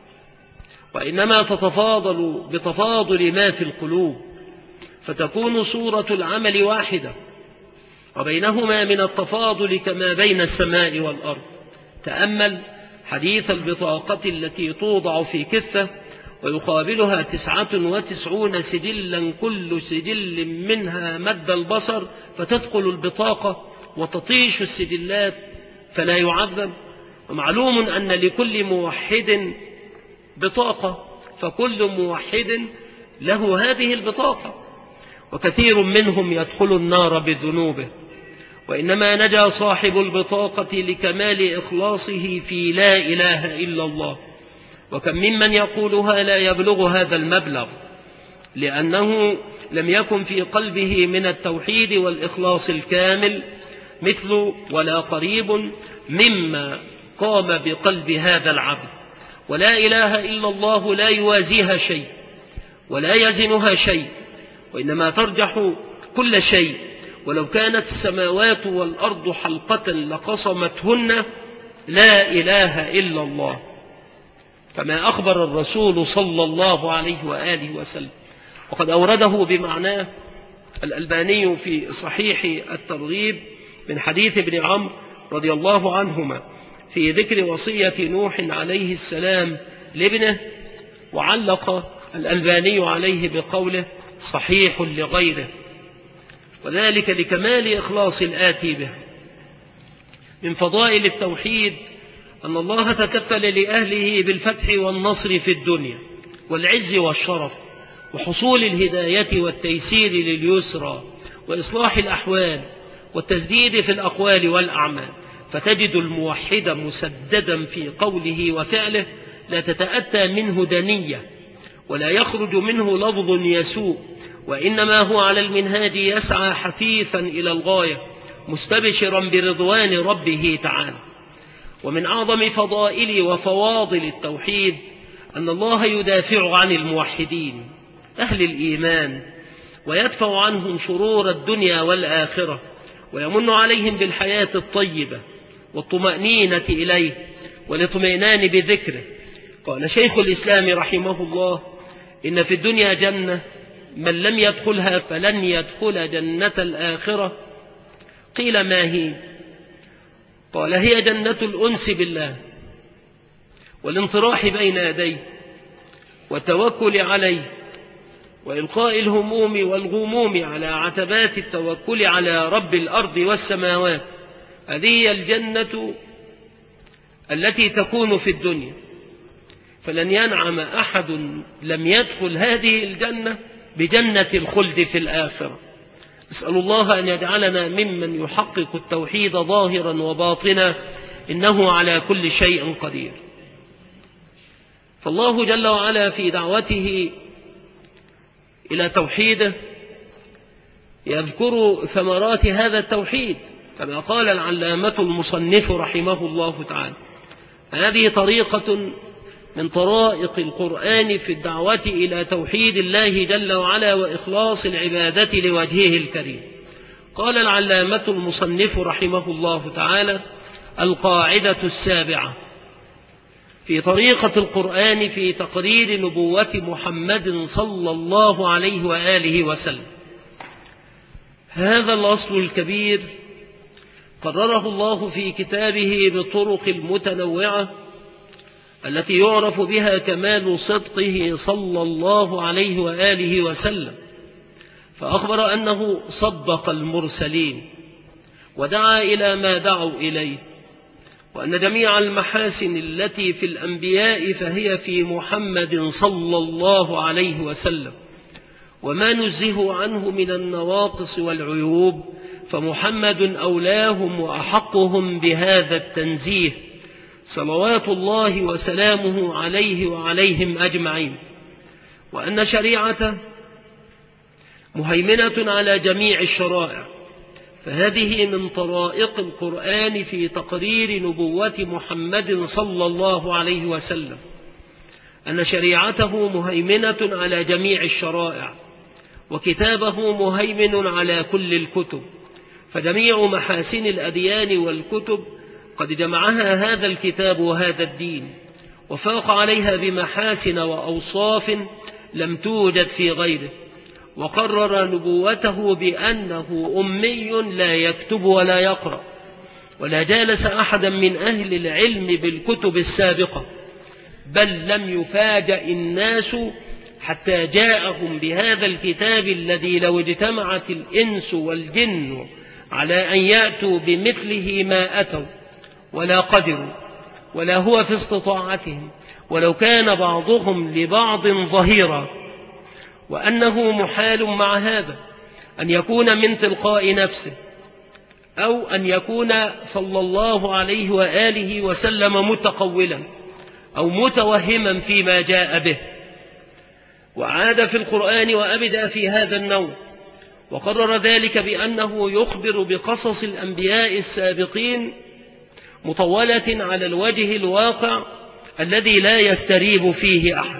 وإنما تتفاضل بتفاضل ما في القلوب، فتكون صورة العمل واحدة، وبينهما من التفاضل كما بين السماء والأرض. تأمل حديث البطاقة التي توضع في كفة ويقابلها 99 سجلا، كل سجل منها مد البصر، فتثقل البطاقة وتطيش السجلات فلا يعذب. ومعلوم أن لكل موحد بطاقة، فكل موحد له هذه البطاقة، وكثير منهم يدخل النار بذنوبه، وإنما نجا صاحب البطاقة لكمال إخلاصه في لا إله إلا الله. وكم ممن يقولها لا يبلغ هذا المبلغ، لأنه لم يكن في قلبه من التوحيد والإخلاص الكامل مثل ولا قريب مما قام بقلب هذا العبد. ولا إله إلا الله لا يوازيها شيء ولا يزنها شيء، وإنما ترجح كل شيء. ولو كانت السماوات والأرض حلقة لقصمتهن لا إله إلا الله، كما أخبر الرسول صلى الله عليه وآله وسلم. وقد أورده بمعناه الألباني في صحيح الترغيب من حديث ابن عمرو رضي الله عنهما في ذكر وصية نوح عليه السلام لابنه، وعلق الألباني عليه بقوله: صحيح لغيره، وذلك لكمال إخلاص الآتي به. من فضائل التوحيد أن الله تكفل لأهله بالفتح والنصر في الدنيا والعز والشرف، وحصول الهداية والتيسير لليسرى، وإصلاح الأحوال والتسديد في الأقوال والأعمال. فتجد الموحد مسددا في قوله وفعله، لا تتأتى منه دنية ولا يخرج منه لفظ يسوء، وإنما هو على المنهاج يسعى حثيثا إلى الغاية، مستبشرا برضوان ربه تعالى. ومن أعظم فضائل وفواضل التوحيد أن الله يدافع عن الموحدين أهل الإيمان، ويدفع عنهم شرور الدنيا والآخرة، ويمن عليهم بالحياة الطيبة والطمأنينة إليه والاطمئنان بذكره. قال شيخ الإسلام رحمه الله: إن في الدنيا جنة، من لم يدخلها فلن يدخل جنة الآخرة. قيل: ما هي؟ قال: هي جنة الأنس بالله والانطراح بين يديه والتوكل عليه، وإلقاء الهموم والغموم على عتبات التوكل على رب الأرض والسماوات، هذه هي الجنة التي تكون في الدنيا، فلن ينعم أحد لم يدخل هذه الجنة بجنة الخلد في الآخرة. أسأل الله أن يجعلنا ممن يحقق التوحيد ظاهرا وباطنا، إنه على كل شيء قدير. فالله جل وعلا في دعوته إلى توحيده يذكر ثمرات هذا التوحيد، كما قال العلامة المصنف رحمه الله تعالى: هذه طريقة من طرائق القرآن في الدعوة إلى توحيد الله جل وعلا وإخلاص العبادة لوجهه الكريم. قال العلامة المصنف رحمه الله تعالى: القاعدة السابعة في طريقة القرآن في تقرير نبوة محمد صلى الله عليه وآله وسلم. هذا الأصل الكبير قرره الله في كتابه بالطرق المتنوعة التي يعرف بها كمال صدقه صلى الله عليه وآله وسلم، فأخبر أنه صدق المرسلين ودعا إلى ما دعوا إليه، وأن جميع المحاسن التي في الأنبياء فهي في محمد صلى الله عليه وسلم، وما نزهوا عنه من النواقص والعيوب فمحمد أولاهم وأحقهم بهذا التنزيه صلوات الله وسلامه عليه وعليهم أجمعين، وأن شريعته مهيمنة على جميع الشرائع، فهذه من طرائق القرآن في تقرير نبوة محمد صلى الله عليه وسلم، أن شريعته مهيمنة على جميع الشرائع، وكتابه مهيمن على كل الكتب، فجميع محاسن الأديان والكتب قد جمعها هذا الكتاب وهذا الدين، وفاق عليها بمحاسن وأوصاف لم توجد في غيره، وقرر نبوته بأنه أمي لا يكتب ولا يقرأ، ولا جالس أحدا من أهل العلم بالكتب السابقة، بل لم يفاجأ الناس حتى جاءهم بهذا الكتاب الذي لو اجتمعت الإنس والجن على أن يأتوا بمثله ما أتوا ولا قدروا، ولا هو في استطاعتهم، ولو كان بعضهم لبعض ظهيرا، وأنه محال مع هذا أن يكون من تلقاء نفسه، أو أن يكون صلى الله عليه وآله وسلم متقولا أو متوهما فيما جاء به. وعاد في القرآن وأبدأ في هذا النوع، وقرر ذلك بأنه يخبر بقصص الأنبياء السابقين مطولة على الوجه الواقع الذي لا يستريب فيه أحد،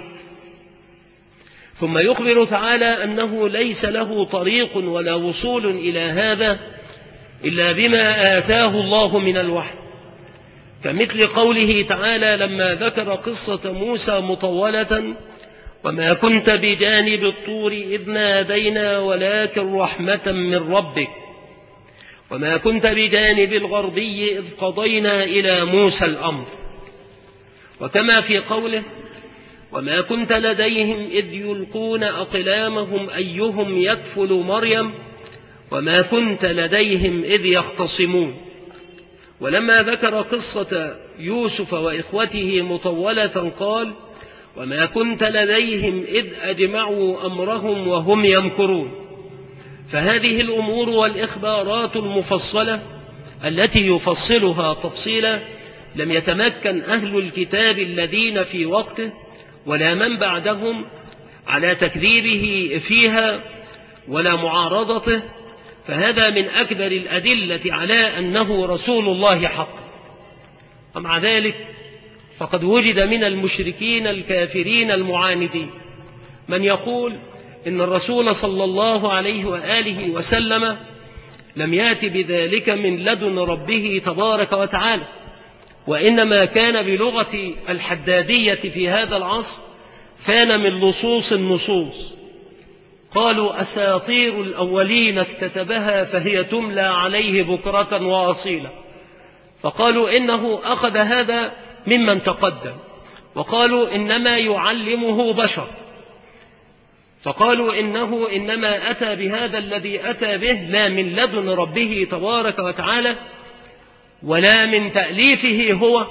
ثم يخبر تعالى أنه ليس له طريق ولا وصول إلى هذا إلا بما آتاه الله من الوحي، كمثل قوله تعالى لما ذكر قصة موسى مطولة: وما كنت بجانب الطور إذ نادينا ولكن رحمة من ربك، وما كنت بجانب الغربي إذ قضينا إلى موسى الأمر. وكما في قوله: وما كنت لديهم إذ يلقون أقلامهم أيهم يكفل مريم، وما كنت لديهم إذ يختصمون. ولما ذكر قصة يوسف وإخوته مطولة قال: وما كنت لديهم إذ أجمعوا أمرهم وهم يمكرون. فهذه الأمور والإخبارات المفصلة التي يفصلها تفصيلا لم يتمكن أهل الكتاب الذين في وقته ولا من بعدهم على تكذيبه فيها ولا معارضته، فهذا من أكبر الأدلة على أنه رسول الله حق. ومع ذلك فقد وجد من المشركين الكافرين المعاندين من يقول إن الرسول صلى الله عليه وآله وسلم لم يأت بذلك من لدن ربه تبارك وتعالى، وإنما كان بلغة الحدادية في هذا العصر كان من لصوص النصوص. قالوا أساطير الأولين اكتتبها فهي تملى عليه بكرة وأصيلا، فقالوا إنه أخذ هذا ممن تقدم، وقالوا إنما يعلمه بشر، فقالوا إنه إنما أتى بهذا الذي أتى به لا من لدن ربه تبارك وتعالى، ولا من تأليفه هو،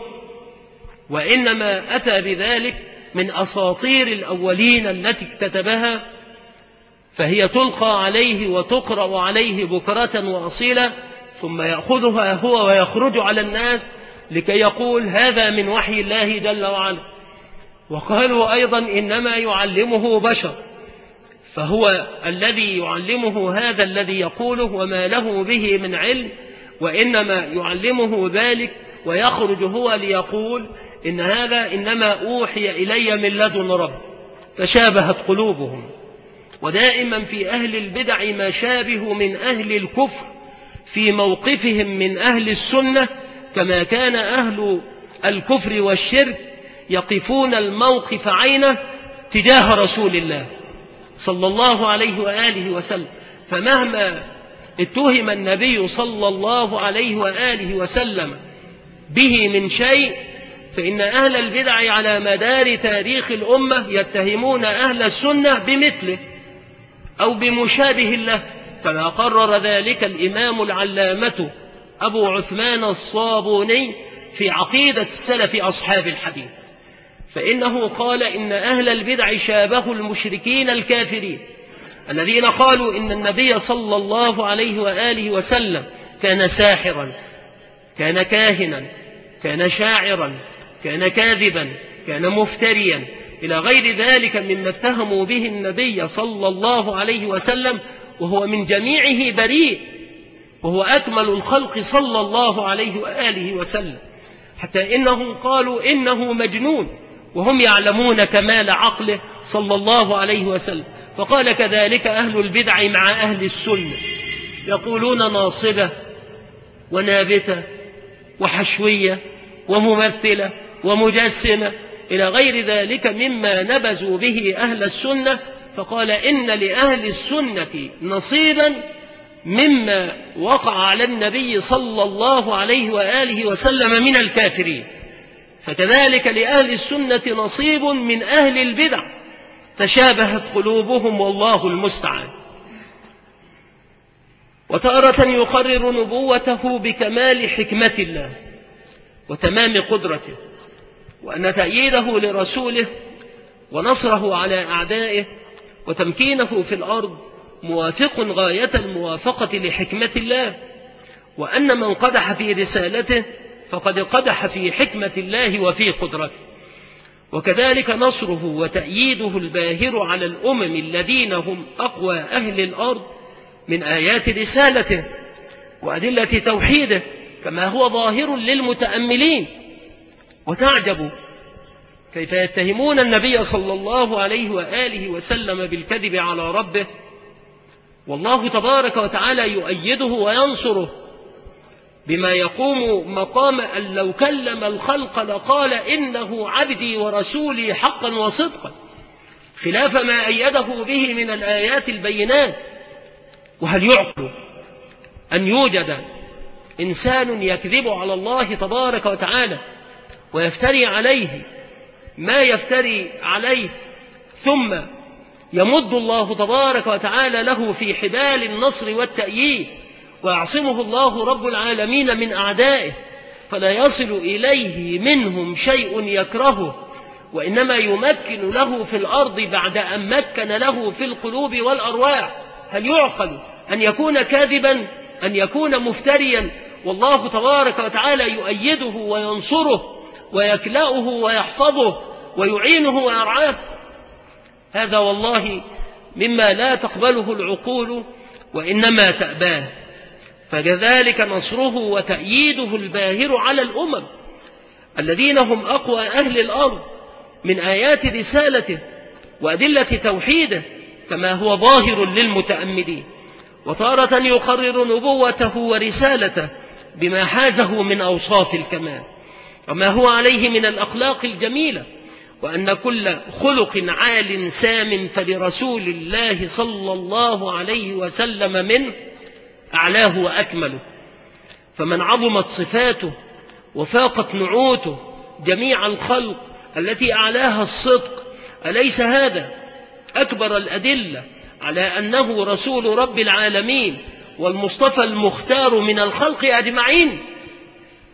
وإنما أتى بذلك من أساطير الأولين التي اكتتبها، فهي تلقى عليه وتقرأ عليه بكرة وأصيلا، ثم يأخذها هو ويخرج على الناس لكي يقول هذا من وحي الله جل وعلا. وقالوا أيضا إنما يعلمه بشر، فهو الذي يعلمه هذا الذي يقوله وما له به من علم، وإنما يعلمه ذلك ويخرج هو ليقول إن هذا إنما أوحي إلي من لدن رب. تشابهت قلوبهم. ودائما في أهل البدع ما شابه من أهل الكفر في موقفهم من أهل السنة، كما كان أهل الكفر والشرك يقفون الموقف عينه تجاه رسول الله صلى الله عليه وآله وسلم. فمهما اتهم النبي صلى الله عليه وآله وسلم به من شيء، فإن أهل البدع على مدار تاريخ الأمة يتهمون أهل السنة بمثله أو بمشابه له، كما قرر ذلك الإمام العلامة أبو عثمان الصابوني في عقيدة السلف أصحاب الحديث، فإنه قال إن أهل البدع شابهوا المشركين الكافرين الذين قالوا إن النبي صلى الله عليه وآله وسلم كان ساحرا، كان كاهنا، كان شاعرا، كان كاذبا، كان مفتريا، إلى غير ذلك مما اتهموا به النبي صلى الله عليه وسلم، وهو من جميعه بريء، وهو أكمل الخلق صلى الله عليه وآله وسلم، حتى إنهم قالوا إنه مجنون وهم يعلمون كمال عقله صلى الله عليه وسلم. فقال كذلك أهل البدع مع أهل السنة، يقولون ناصبة ونابتة وحشوية وممثلة ومجسمة إلى غير ذلك مما نبذوا به أهل السنة. فقال إن لأهل السنة نصيبا مما وقع على النبي صلى الله عليه وآله وسلم من الكافرين، فكذلك لأهل السنة نصيب من أهل البدع تشابهت قلوبهم والله المستعان. وتارة يقرر نبوته بكمال حكمة الله وتمام قدرته، وأن تأييده لرسوله ونصره على أعدائه وتمكينه في الأرض موافق غاية الموافقة لحكمة الله، وأن من قدح في رسالته فقد قدح في حكمة الله وفي قدرته. وكذلك نصره وتأييده الباهر على الأمم الذين هم أقوى أهل الأرض من آيات رسالته وأدلة توحيده، كما هو ظاهر للمتأملين. وتعجب كيف يتهمون النبي صلى الله عليه وآله وسلم بالكذب على ربه، والله تبارك وتعالى يؤيده وينصره بما يقوم مقام أن لو كلم الخلق لقال إنه عبدي ورسولي حقا وصدقا، خلاف ما أيده به من الآيات البينات. وهل يعقل أن يوجد إنسان يكذب على الله تبارك وتعالى ويفتري عليه ما يفتري عليه، ثم يمد الله تبارك وتعالى له في حبال النصر والتأييد ويعصمه الله رب العالمين من أعدائه، فلا يصل إليه منهم شيء يكرهه، وإنما يمكن له في الأرض بعد أن مكن له في القلوب والأرواح؟ هل يعقل أن يكون كاذبا، أن يكون مفتريا، والله تبارك وتعالى يؤيده وينصره ويكلأه ويحفظه ويعينه ويرعاه؟ هذا والله مما لا تقبله العقول وإنما تأباه. فكذلك نصره وتأييده الباهر على الأمم الذين هم أقوى أهل الأرض من آيات رسالته وأدلة توحيده، كما هو ظاهر للمتأملين. وتارة يقرر نبوته ورسالته بما حازه من أوصاف الكمال وما هو عليه من الأخلاق الجميلة، وأن كل خلق عال سام فلرسول الله صلى الله عليه وسلم منه أعلاه وأكمله. فمن عظمت صفاته وفاقت نعوته جميع الخلق التي أعلاها الصدق، أليس هذا أكبر الأدلة على أنه رسول رب العالمين والمصطفى المختار من الخلق أجمعين؟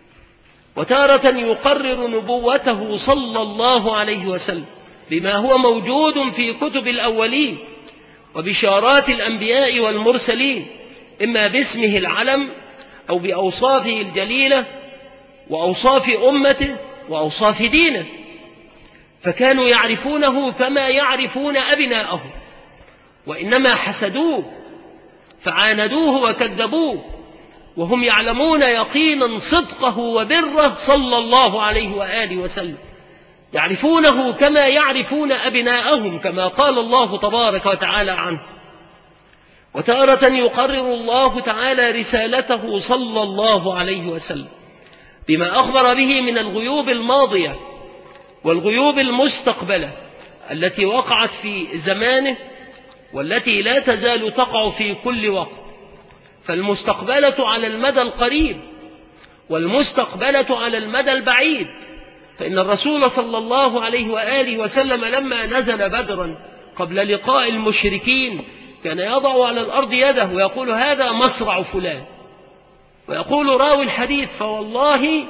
وتارة يقرر نبوته صلى الله عليه وسلم بما هو موجود في كتب الأولين وبشارات الأنبياء والمرسلين، إما باسمه العلم أو بأوصافه الجليلة وأوصاف أمته وأوصاف دينه، فكانوا يعرفونه كما يعرفون أبناءهم، وإنما حسدوه فعاندوه وكذبوه، وهم يعلمون يقينا صدقه وبره صلى الله عليه وآله وسلم، يعرفونه كما يعرفون أبناءهم كما قال الله تبارك وتعالى عنه. وتارة يقرر الله تعالى رسالته صلى الله عليه وسلم بما أخبر به من الغيوب الماضية والغيوب المستقبلة التي وقعت في زمانه والتي لا تزال تقع في كل وقت، فالمستقبلة على المدى القريب والمستقبلة على المدى البعيد. فإن الرسول صلى الله عليه وآله وسلم لما نزل بدرا قبل لقاء المشركين كان يضع على الأرض يده ويقول هذا مصرع فلان، ويقول راوي الحديث فوالله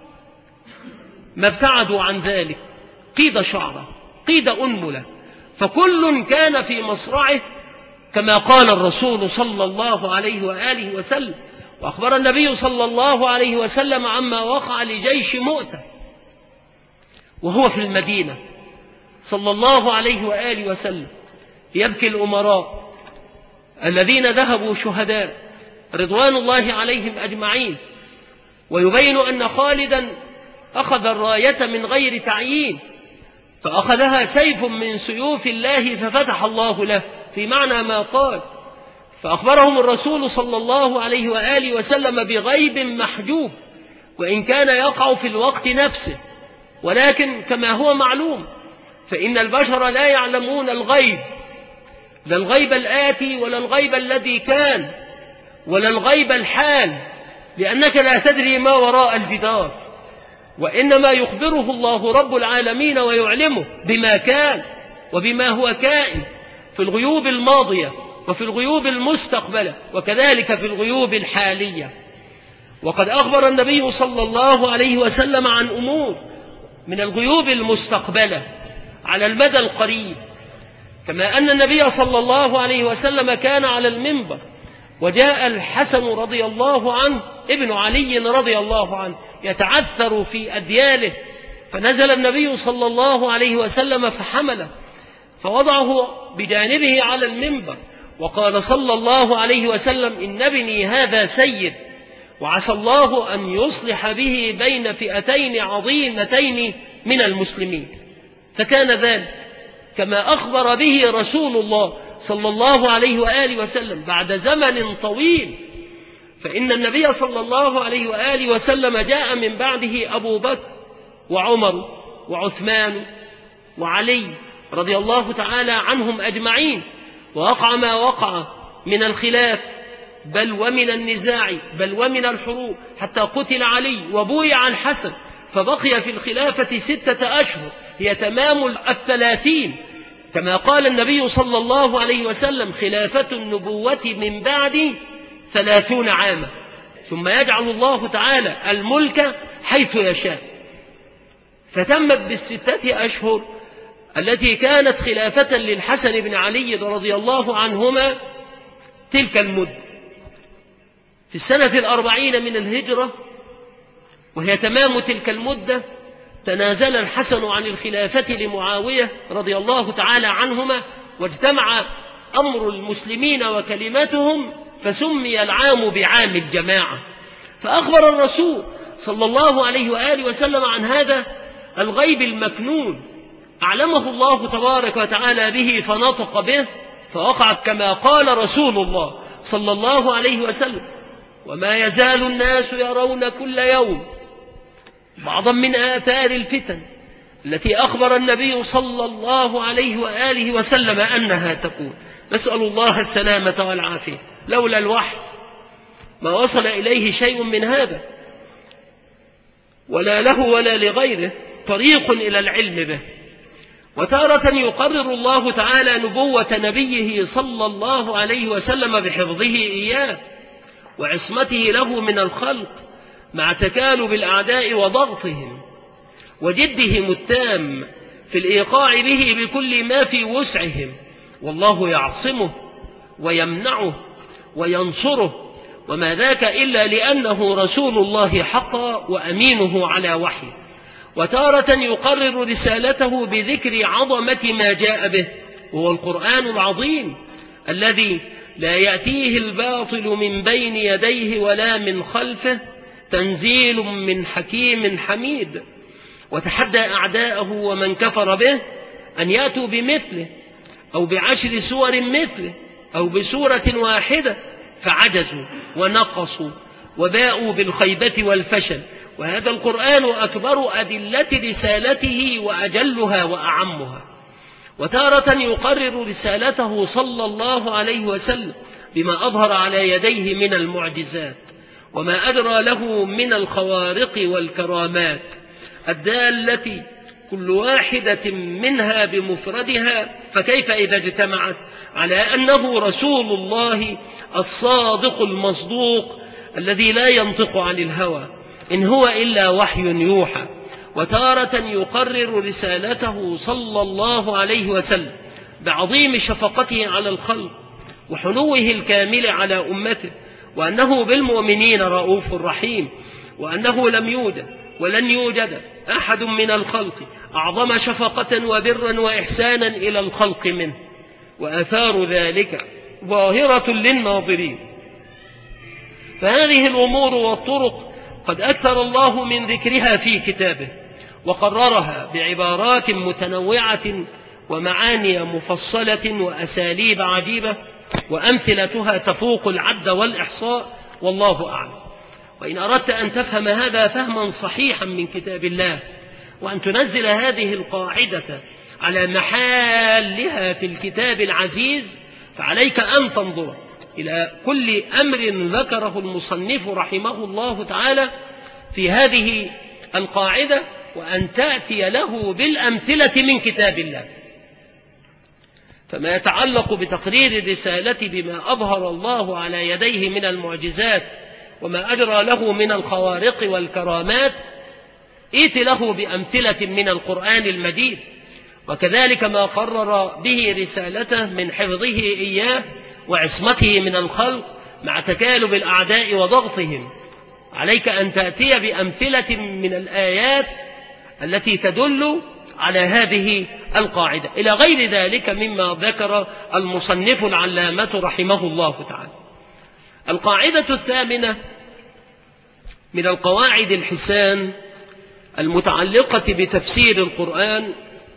ما ابتعدوا عن ذلك قيد شعره قيد أنملة، فكل كان في مصرعه كما قال الرسول صلى الله عليه وآله وسلم. وأخبر النبي صلى الله عليه وسلم عما وقع لجيش مؤتة وهو في المدينة صلى الله عليه وآله وسلم، يبكي الأمراء الذين ذهبوا شهداء رضوان الله عليهم أجمعين، ويبين أن خالدا أخذ الراية من غير تعيين، فأخذها سيف من سيوف الله ففتح الله له في معنى ما قال. فأخبرهم الرسول صلى الله عليه وآله وسلم بغيب محجوب، وإن كان يقع في الوقت نفسه، ولكن كما هو معلوم فإن البشر لا يعلمون الغيب، لا الغيب الآتي ولا الغيب الذي كان ولا الغيب الحال، لأنك لا تدري ما وراء الجدار، وإنما يخبره الله رب العالمين ويعلمه بما كان وبما هو كائن في الغيوب الماضية وفي الغيوب المستقبلة وكذلك في الغيوب الحالية. وقد أخبر النبي صلى الله عليه وسلم عن أمور من الغيوب المستقبلة على المدى القريب، كما أن النبي صلى الله عليه وسلم كان على المنبر وجاء الحسن رضي الله عنه ابن علي رضي الله عنه يتعثر في أدياله، فنزل النبي صلى الله عليه وسلم فحمله فوضعه بجانبه على المنبر، وقال صلى الله عليه وسلم إن ابني هذا سيد، وعسى الله أن يصلح به بين فئتين عظيمتين من المسلمين. فكان ذلك كما أخبر به رسول الله صلى الله عليه وآله وسلم بعد زمن طويل. فإن النبي صلى الله عليه وآله وسلم جاء من بعده أبو بكر وعمر وعثمان وعلي رضي الله تعالى عنهم أجمعين، ووقع ما وقع من الخلاف بل ومن النزاع بل ومن الحروب، حتى قتل علي وبويع الحسن، فبقي في الخلافة 6 أشهر هي تمام 30، كما قال النبي صلى الله عليه وسلم خلافة النبوة من بعد 30 عاما، ثم يجعل الله تعالى الملك حيث يشاء. فتمت بال6 أشهر التي كانت خلافة للحسن بن علي رضي الله عنهما تلك المدة. في السنة 40 من الهجرة وهي تمام تلك المدة تنازل الحسن عن الخلافة لمعاوية رضي الله تعالى عنهما، واجتمع أمر المسلمين وكلمتهم فسمي العام بعام الجماعة. فأخبر الرسول صلى الله عليه وآله وسلم عن هذا الغيب المكنون أعلمه الله تبارك وتعالى به فنطق به، فوقعت كما قال رسول الله صلى الله عليه وسلم وما يزال الناس يرون كل يوم بعضا من آثار الفتن التي أخبر النبي صلى الله عليه وآله وسلم أنها تكون. نسأل الله السلامة والعافية. لولا الوحي ما وصل إليه شيء من هذا، ولا له ولا لغيره طريق إلى العلم به. وتارة يقرر الله تعالى نبوة نبيه صلى الله عليه وسلم بحفظه إياه وعصمته له من الخلق مع تكالب الأعداء وضغطهم وجدهم التام في الإيقاع به بكل ما في وسعهم، والله يعصمه ويمنعه وينصره، وما ذاك إلا لأنه رسول الله حقا وأمينه على وحيه. وتارة يقرر رسالته بذكر عظمة ما جاء به، وهو القرآن العظيم الذي لا يأتيه الباطل من بين يديه ولا من خلفه، تنزيل من حكيم حميد. وتحدى أعداءه ومن كفر به أن يأتوا بمثله أو ب10 سور مثله أو بسورة واحدة، فعجزوا ونقصوا وباءوا بالخيبة والفشل. وهذا القرآن أكبر أدلة رسالته وأجلها وأعمها. وتارة يقرر رسالته صلى الله عليه وسلم بما أظهر على يديه من المعجزات وما أجرى له من الخوارق والكرامات الدالة كل واحدة منها بمفردها، فكيف إذا اجتمعت على أنه رسول الله الصادق المصدوق الذي لا ينطق عن الهوى إن هو إلا وحي يوحى. وتارة يقرر رسالته صلى الله عليه وسلم بعظيم شفقته على الخلق وحنوه الكامل على أمته، وأنه بالمؤمنين رؤوف رحيم، وأنه لم يوجد ولن يوجد أحد من الخلق أعظم شفقة وبرا وإحسانا إلى الخلق منه، وآثار ذلك ظاهرة للناظرين. فهذه الأمور والطرق قد أكثر الله من ذكرها في كتابه، وقررها بعبارات متنوعة ومعاني مفصلة وأساليب عجيبة، وأمثلتها تفوق العد والإحصاء، والله أعلم. وإن أردت أن تفهم هذا فهما صحيحا من كتاب الله، وأن تنزل هذه القاعدة على محلها في الكتاب العزيز، فعليك أن تنظر إلى كل أمر ذكره المصنف رحمه الله تعالى في هذه القاعدة، وأن تأتي له بالأمثلة من كتاب الله. فما يتعلق بتقرير الرسالة بما أظهر الله على يديه من المعجزات وما أجرى له من الخوارق والكرامات، ائت له بأمثلة من القرآن المجيد، وكذلك ما قرر به رسالته من حفظه إياه وعصمته من الخلق مع تكالب الأعداء وضغطهم. عليك أن تأتي بأمثلة من الآيات التي تدل على هذه القاعدة، إلى غير ذلك مما ذكر المصنف العلامة رحمه الله تعالى. القاعدة الثامنة من القواعد الحسان المتعلقة بتفسير القرآن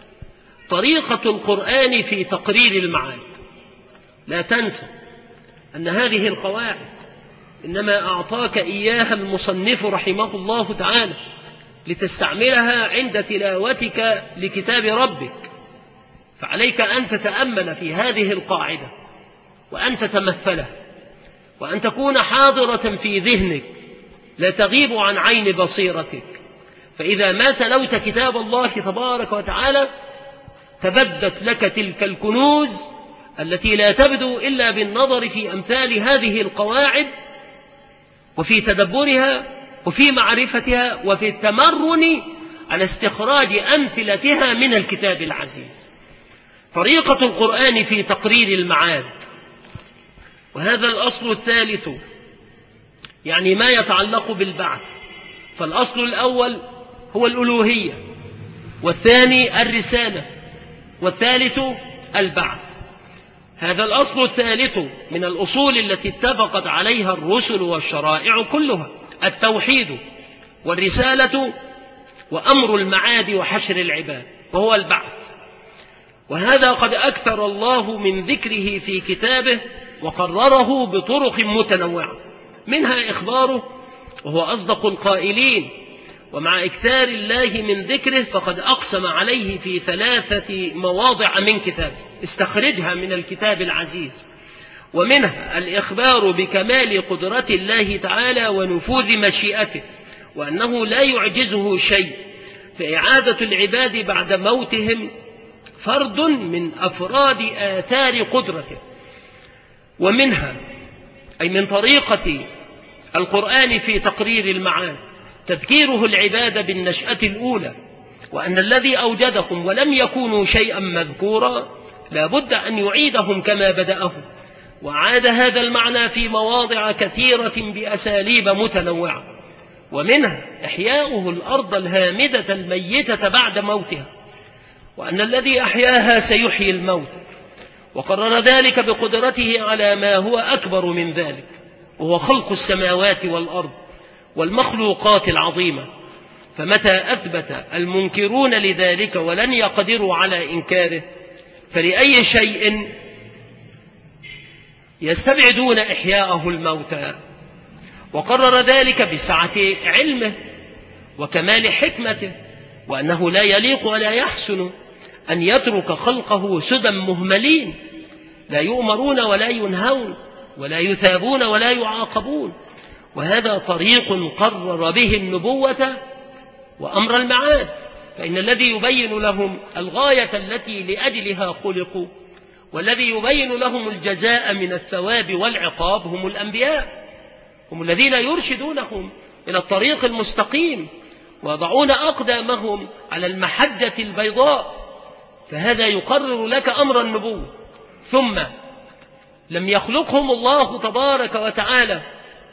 طريقة القرآن في تقرير المعاني. لا تنسى أن هذه القواعد إنما أعطاك إياها المصنف رحمه الله تعالى لتستعملها عند تلاوتك لكتاب ربك، فعليك أن تتأمل في هذه القاعدة وأن تتمثلها وأن تكون حاضرة في ذهنك لا تغيب عن عين بصيرتك. فإذا ما تلوت كتاب الله تبارك وتعالى تبدت لك تلك الكنوز التي لا تبدو إلا بالنظر في أمثال هذه القواعد وفي تدبرها وفي معرفتها وفي التمرن على استخراج أمثلتها من الكتاب العزيز. طريقة القرآن في تقرير المعاد، وهذا الأصل الثالث، يعني ما يتعلق بالبعث. فالأصل الأول هو الألوهية، والثاني الرسالة، والثالث البعث. هذا الأصل الثالث من الأصول التي اتفقت عليها الرسل والشرائع كلها: التوحيد والرسالة وأمر المعاد وحشر العباد، وهو البعث. وهذا قد أكثر الله من ذكره في كتابه وقرره بطرق متنوعة، منها إخباره وهو أصدق القائلين. ومع إكثار الله من ذكره فقد أقسم عليه في 3 مواضع من كتابه، استخرجها من الكتاب العزيز. ومنها الإخبار بكمال قدرة الله تعالى ونفوذ مشيئته، وأنه لا يعجزه شيء، فإعادة العباد بعد موتهم فرد من أفراد آثار قدرته. ومنها أي من طريقة القرآن في تقرير المعاد تذكيره العباد بالنشأة الأولى، وأن الذي أوجدهم ولم يكونوا شيئا مذكورا لا بد أن يعيدهم كما بدأهم، وعاد هذا المعنى في مواضع كثيرة بأساليب متنوعة، ومنها إحياؤه الأرض الهامدة الميتة بعد موتها، وأن الذي أحياها سيحيي الموت، وقرر ذلك بقدرته على ما هو أكبر من ذلك، وهو خلق السماوات والأرض والمخلوقات العظيمة. فمتى أثبت المنكرون لذلك ولن يقدروا على إنكاره، فلأي شيء يستبعدون إحياءه الموتى؟ وقرر ذلك بسعة علمه وكمال حكمته، وأنه لا يليق ولا يحسن أن يترك خلقه سدى مهملين لا يؤمرون ولا ينهون ولا يثابون ولا يعاقبون. وهذا طريق قرر به النبوة وأمر المعاد، فإن الذي يبين لهم الغاية التي لأجلها خلقوا والذي يبين لهم الجزاء من الثواب والعقاب هم الأنبياء، هم الذين يرشدونهم إلى الطريق المستقيم ويضعون أقدامهم على المحجة البيضاء. فهذا يقرر لك أمر النبوة. ثم لم يخلقهم الله تبارك وتعالى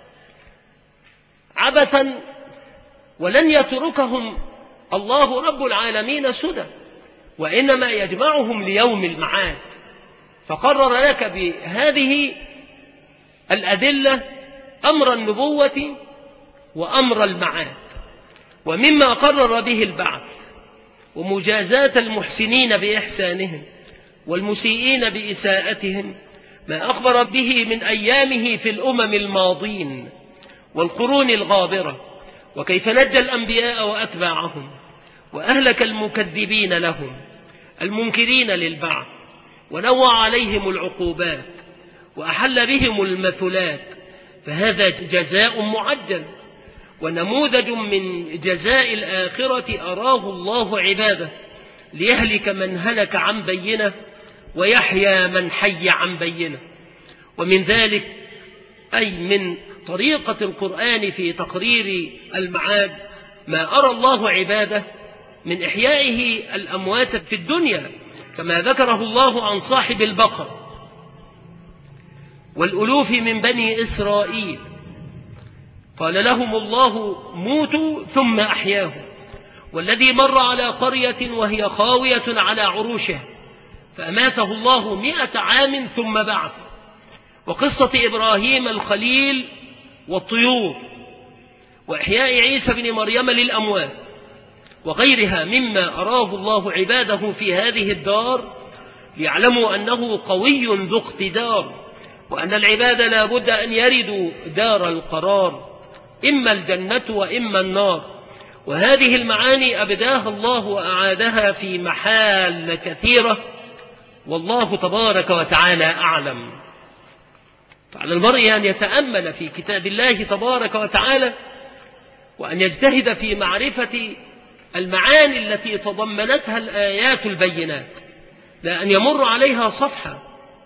عبثا، ولن يتركهم الله رب العالمين سدى، وإنما يجمعهم ليوم المعاد. فقرر لك بهذه الأدلة أمر النبوة وأمر المعاد. ومما قرر به البعث ومجازاة المحسنين بإحسانهم والمسيئين بإساءتهم ما أخبر به من أيامه في الأمم الماضين والقرون الغابرة، وكيف نجى الأنبياء وأتباعهم وأهلك المكذبين لهم المنكرين للبعث، ونوع عليهم العقوبات وأحل بهم المثلات. فهذا جزاء معجل ونموذج من جزاء الآخرة أراه الله عباده ليهلك من هلك عن بينه ويحيى من حي عن بينه. ومن ذلك أي من طريقة القرآن في تقرير المعاد ما أرى الله عباده من إحيائه الأموات في الدنيا، كما ذكره الله عن صاحب البقر والألوف من بني إسرائيل، قال لهم الله موتوا ثم أحياهم، والذي مر على قرية وهي خاوية على عروشها فأماته الله 100 عام ثم بعث، وقصة إبراهيم الخليل والطيور، وإحياء عيسى بن مريم للأموات، وغيرها مما أراه الله عباده في هذه الدار ليعلموا أنه قوي ذو اقتدار، وأن العباد لا بد أن يردوا دار القرار، إما الجنة وإما النار. وهذه المعاني أبداها الله وأعادها في محال كثيرة، والله تبارك وتعالى أعلم. فعلى المرء أن يتأمل في كتاب الله تبارك وتعالى، وأن يجتهد في معرفة المعاني التي تضمنتها الآيات البينات، لا أن يمر عليها صفحة،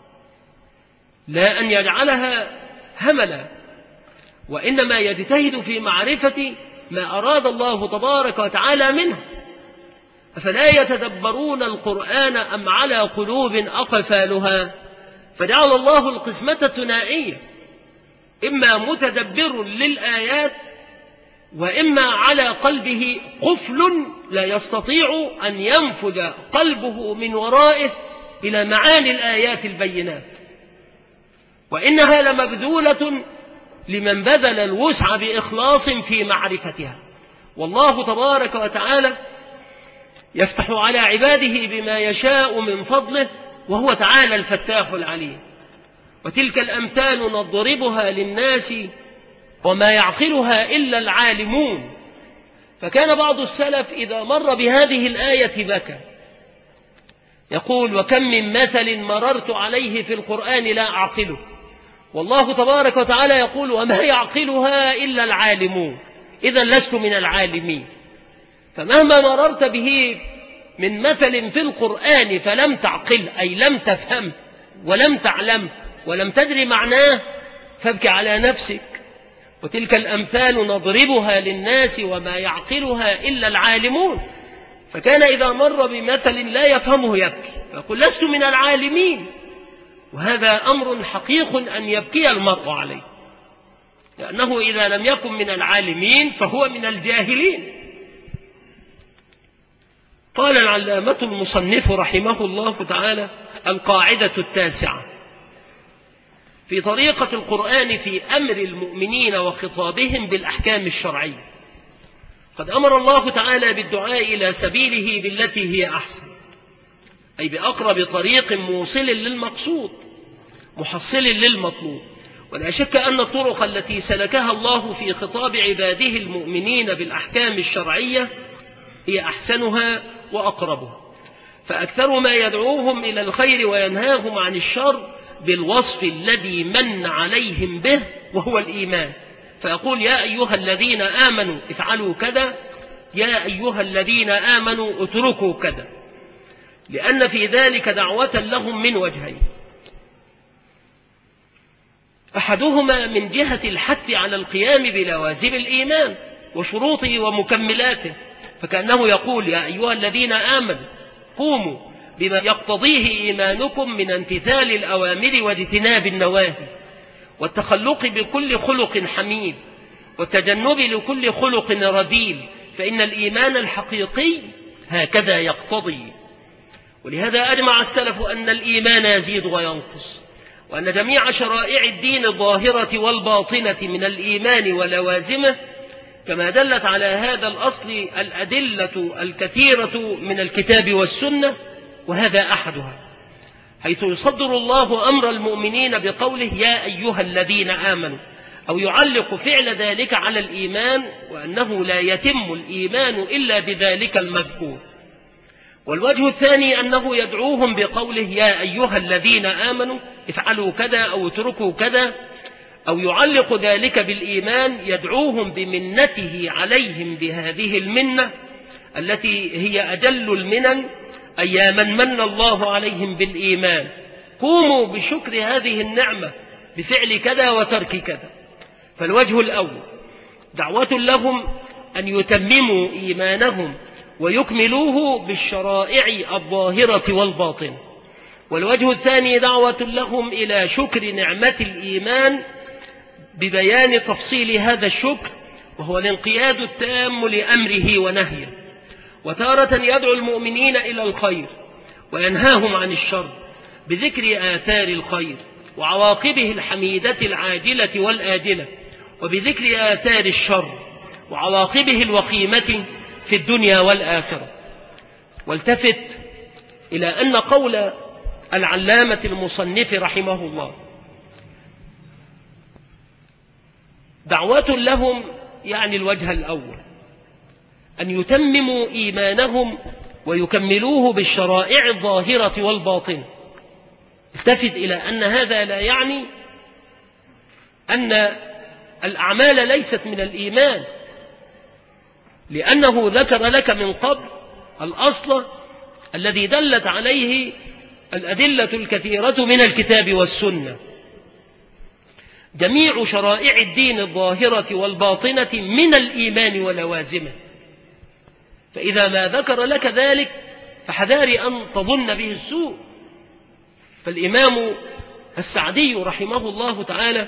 لا أن يجعلها هملا، وإنما يجتهد في معرفة ما أراد الله تبارك وتعالى منه. أفلا يتدبرون القرآن أم على قلوب أقفالها؟ فجعل الله القسمة ثنائية، إما متدبر للآيات وإما على قلبه قفل لا يستطيع أن ينفذ قلبه من ورائه إلى معاني الآيات البينات، وإنها لمبذولة لمن بذل الوسع بإخلاص في معرفتها. والله تبارك وتعالى يفتح على عباده بما يشاء من فضله، وهو تعالى الفتاح العليم. وتلك الأمثال نضربها للناس وما يعقلها إلا العالمون. فكان بعض السلف إذا مر بهذه الآية بكى، يقول: وكم من مثل مررت عليه في القرآن لا أعقله. والله تبارك وتعالى يقول: وما يعقلها إلا العالمون. إذا لست من العالمين. فمهما مررت به من مثل في القرآن فلم تعقل، أي لم تفهم ولم تعلم ولم تدري معناه، فابكي على نفسك وتلك الأمثال نضربها للناس وما يعقلها إلا العالمون. فكان إذا مر بمثل لا يفهمه يبكي، يقول لست من العالمين، وهذا أمر حقيق أن يبكي المرء عليه، لأنه إذا لم يكن من العالمين فهو من الجاهلين. قال العلامة المصنف رحمه الله تعالى: القاعدة التاسعة في طريقة القرآن في أمر المؤمنين وخطابهم بالأحكام الشرعية. قد أمر الله تعالى بالدعاء إلى سبيله بالتي هي أحسن، أي بأقرب طريق موصل للمقصود محصل للمطلوب. ولا شك أن الطرق التي سلكها الله في خطاب عباده المؤمنين بالأحكام الشرعية هي أحسنها وأقربها، فأكثر ما يدعوهم إلى الخير وينهاهم عن الشر بالوصف الذي من عليهم به وهو الإيمان، فيقول: يا أيها الذين آمنوا افعلوا كذا، يا أيها الذين آمنوا اتركوا كذا، لأن في ذلك دعوة لهم من وجهين: أحدهما من جهة الحث على القيام بلوازم الإيمان وشروطه ومكملاته، فكأنه يقول: يا أيها الذين آمنوا قوموا بما يقتضيه إيمانكم من امتثال الأوامر واجتناب النواهي، والتخلق بكل خلق حميد، والتجنب لكل خلق رذيل، فإن الإيمان الحقيقي هكذا يقتضي. ولهذا أجمع السلف أن الإيمان يزيد وينقص، وأن جميع شرائع الدين الظاهرة والباطنة من الإيمان ولوازمه، كما دلت على هذا الأصل الأدلة الكثيرة من الكتاب والسنة، وهذا أحدها، حيث يصدر الله أمر المؤمنين بقوله: يا أيها الذين آمنوا، أو يعلق فعل ذلك على الإيمان، وأنه لا يتم الإيمان إلا بذلك المذكور. والوجه الثاني أنه يدعوهم بقوله: يا أيها الذين آمنوا افعلوا كذا أو اتركوا كذا، أو يعلق ذلك بالإيمان، يدعوهم بمنته عليهم بهذه المنة التي هي أجل المنن، أي من من الله عليهم بالإيمان، قوموا بشكر هذه النعمة بفعل كذا وترك كذا. فالوجه الأول دعوة لهم أن يتمموا إيمانهم ويكملوه بالشرائع الظاهرة والباطنة. والوجه الثاني دعوة لهم إلى شكر نعمة الإيمان ببيان تفصيل هذا الشكر، وهو الانقياد التام لأمره ونهيه. وتارة يدعو المؤمنين إلى الخير وينهاهم عن الشر بذكر آثار الخير وعواقبه الحميدة العاجلة والآجلة، وبذكر آثار الشر وعواقبه الوخيمة في الدنيا والآخرة. والتفت إلى أن قول العلامة المصنف رحمه الله: دعوة لهم، يعني الوجه الأول أن يتمموا إيمانهم ويكملوه بالشرائع الظاهرة والباطنة. التفت إلى أن هذا لا يعني أن الأعمال ليست من الإيمان، لأنه ذكر لك من قبل الأصل الذي دلت عليه الأدلة الكثيرة من الكتاب والسنة. جميع شرائع الدين الظاهرة والباطنة من الإيمان ولوازمه، فإذا ما ذكر لك ذلك فحذار أن تظن به السوء. فالإمام السعدي رحمه الله تعالى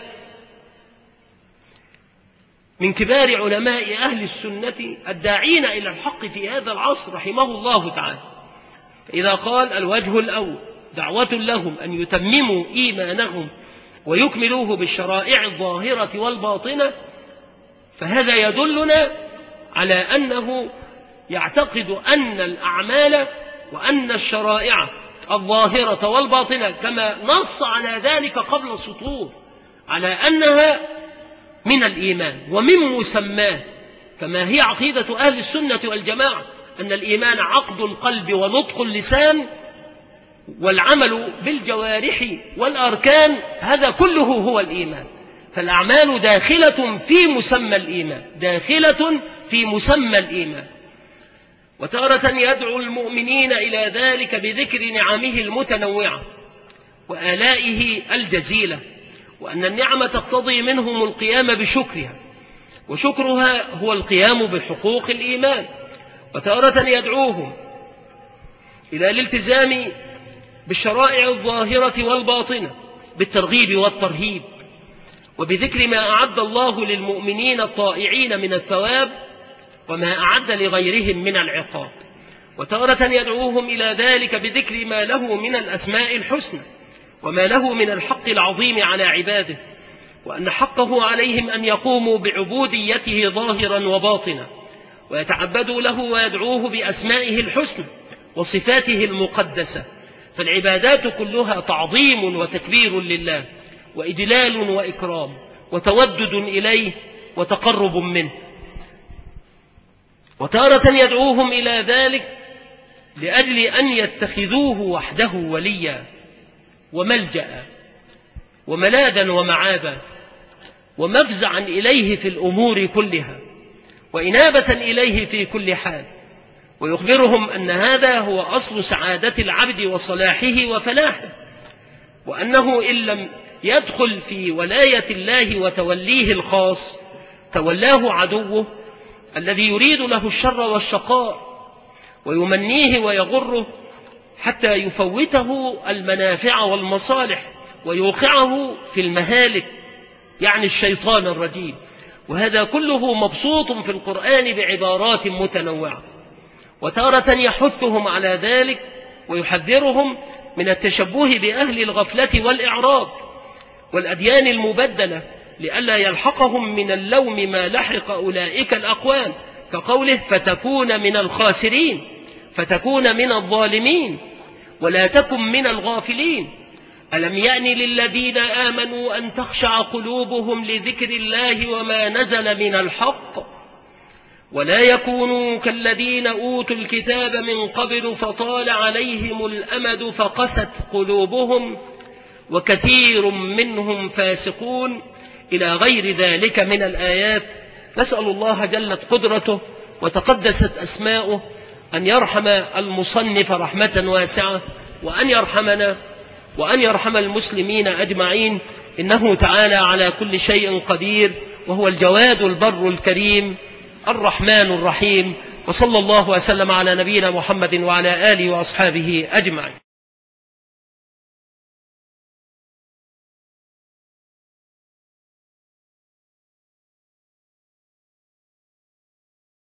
من كبار علماء أهل السنة الداعين إلى الحق في هذا العصر رحمه الله تعالى، فإذا قال: الوجه الأول دعوة لهم أن يتمموا إيمانهم ويكملوه بالشرائع الظاهرة والباطنة، فهذا يدلنا على أنه يعتقد أن الأعمال وأن الشرائع الظاهرة والباطنة، كما نص على ذلك قبل السطور، على أنها من الإيمان ومن مسماه، كما هي عقيدة أهل السنة والجماعة، أن الإيمان عقد القلب ونطق اللسان والعمل بالجوارح والأركان، هذا كله هو الإيمان. فالأعمال داخلة في مسمى الإيمان، داخلة في مسمى الإيمان. وتارة يدعو المؤمنين إلى ذلك بذكر نعمه المتنوعة وآلائه الجزيلة، وأن النعمة تقتضي منهم القيام بشكرها وشكرها هو القيام بحقوق الإيمان. وتارة يدعوهم إلى الالتزام بالشرائع الظاهرة والباطنة بالترغيب والترهيب، وبذكر ما أعد الله للمؤمنين الطائعين من الثواب وما أعد لغيرهم من العقاب. وتارة يدعوهم إلى ذلك بذكر ما له من الأسماء الحسنى وما له من الحق العظيم على عباده، وأن حقه عليهم أن يقوموا بعبوديته ظاهرا وباطنا ويتعبدوا له ويدعوه بأسمائه الحسنى وصفاته المقدسة. فالعبادات كلها تعظيم وتكبير لله وإجلال وإكرام وتودد إليه وتقرب منه. وتارة يدعوهم إلى ذلك لأجل أن يتخذوه وحده وليا وملجأ وملاذا ومعابا ومفزعا إليه في الأمور كلها وإنابة إليه في كل حال، ويخبرهم أن هذا هو أصل سعادة العبد وصلاحه وفلاحه، وأنه إن لم يدخل في ولاية الله وتوليه الخاص تولاه عدوه الذي يريد له الشر والشقاء ويمنيه ويغره حتى يفوته المنافع والمصالح ويوقعه في المهالك، يعني الشيطان الرجيم. وهذا كله مبسوط في القرآن بعبارات متنوعة. وتارة يحثهم على ذلك ويحذرهم من التشبه بأهل الغفلة والإعراض والأديان المبدلة لئلا يلحقهم من اللوم ما لحق أولئك الأقوام، كقوله فتكون من الخاسرين، فتكون من الظالمين، ولا تكن من الغافلين. ألم يأن للذين آمنوا أن تخشع قلوبهم لذكر الله وما نزل من الحق ولا يكونوا كالذين أوتوا الكتاب من قبل فطال عليهم الأمد فقست قلوبهم وكثير منهم فاسقون، إلى غير ذلك من الآيات. نسأل الله جلت قدرته وتقدست أسماؤه أن يرحم المصنف رحمة واسعة، وأن يرحمنا وأن يرحم المسلمين أجمعين، إنه تعالى على كل شيء قدير، وهو الجواد البر الكريم الرحمن الرحيم. وصلى الله وسلم على نبينا محمد وعلى آله وأصحابه أجمعين.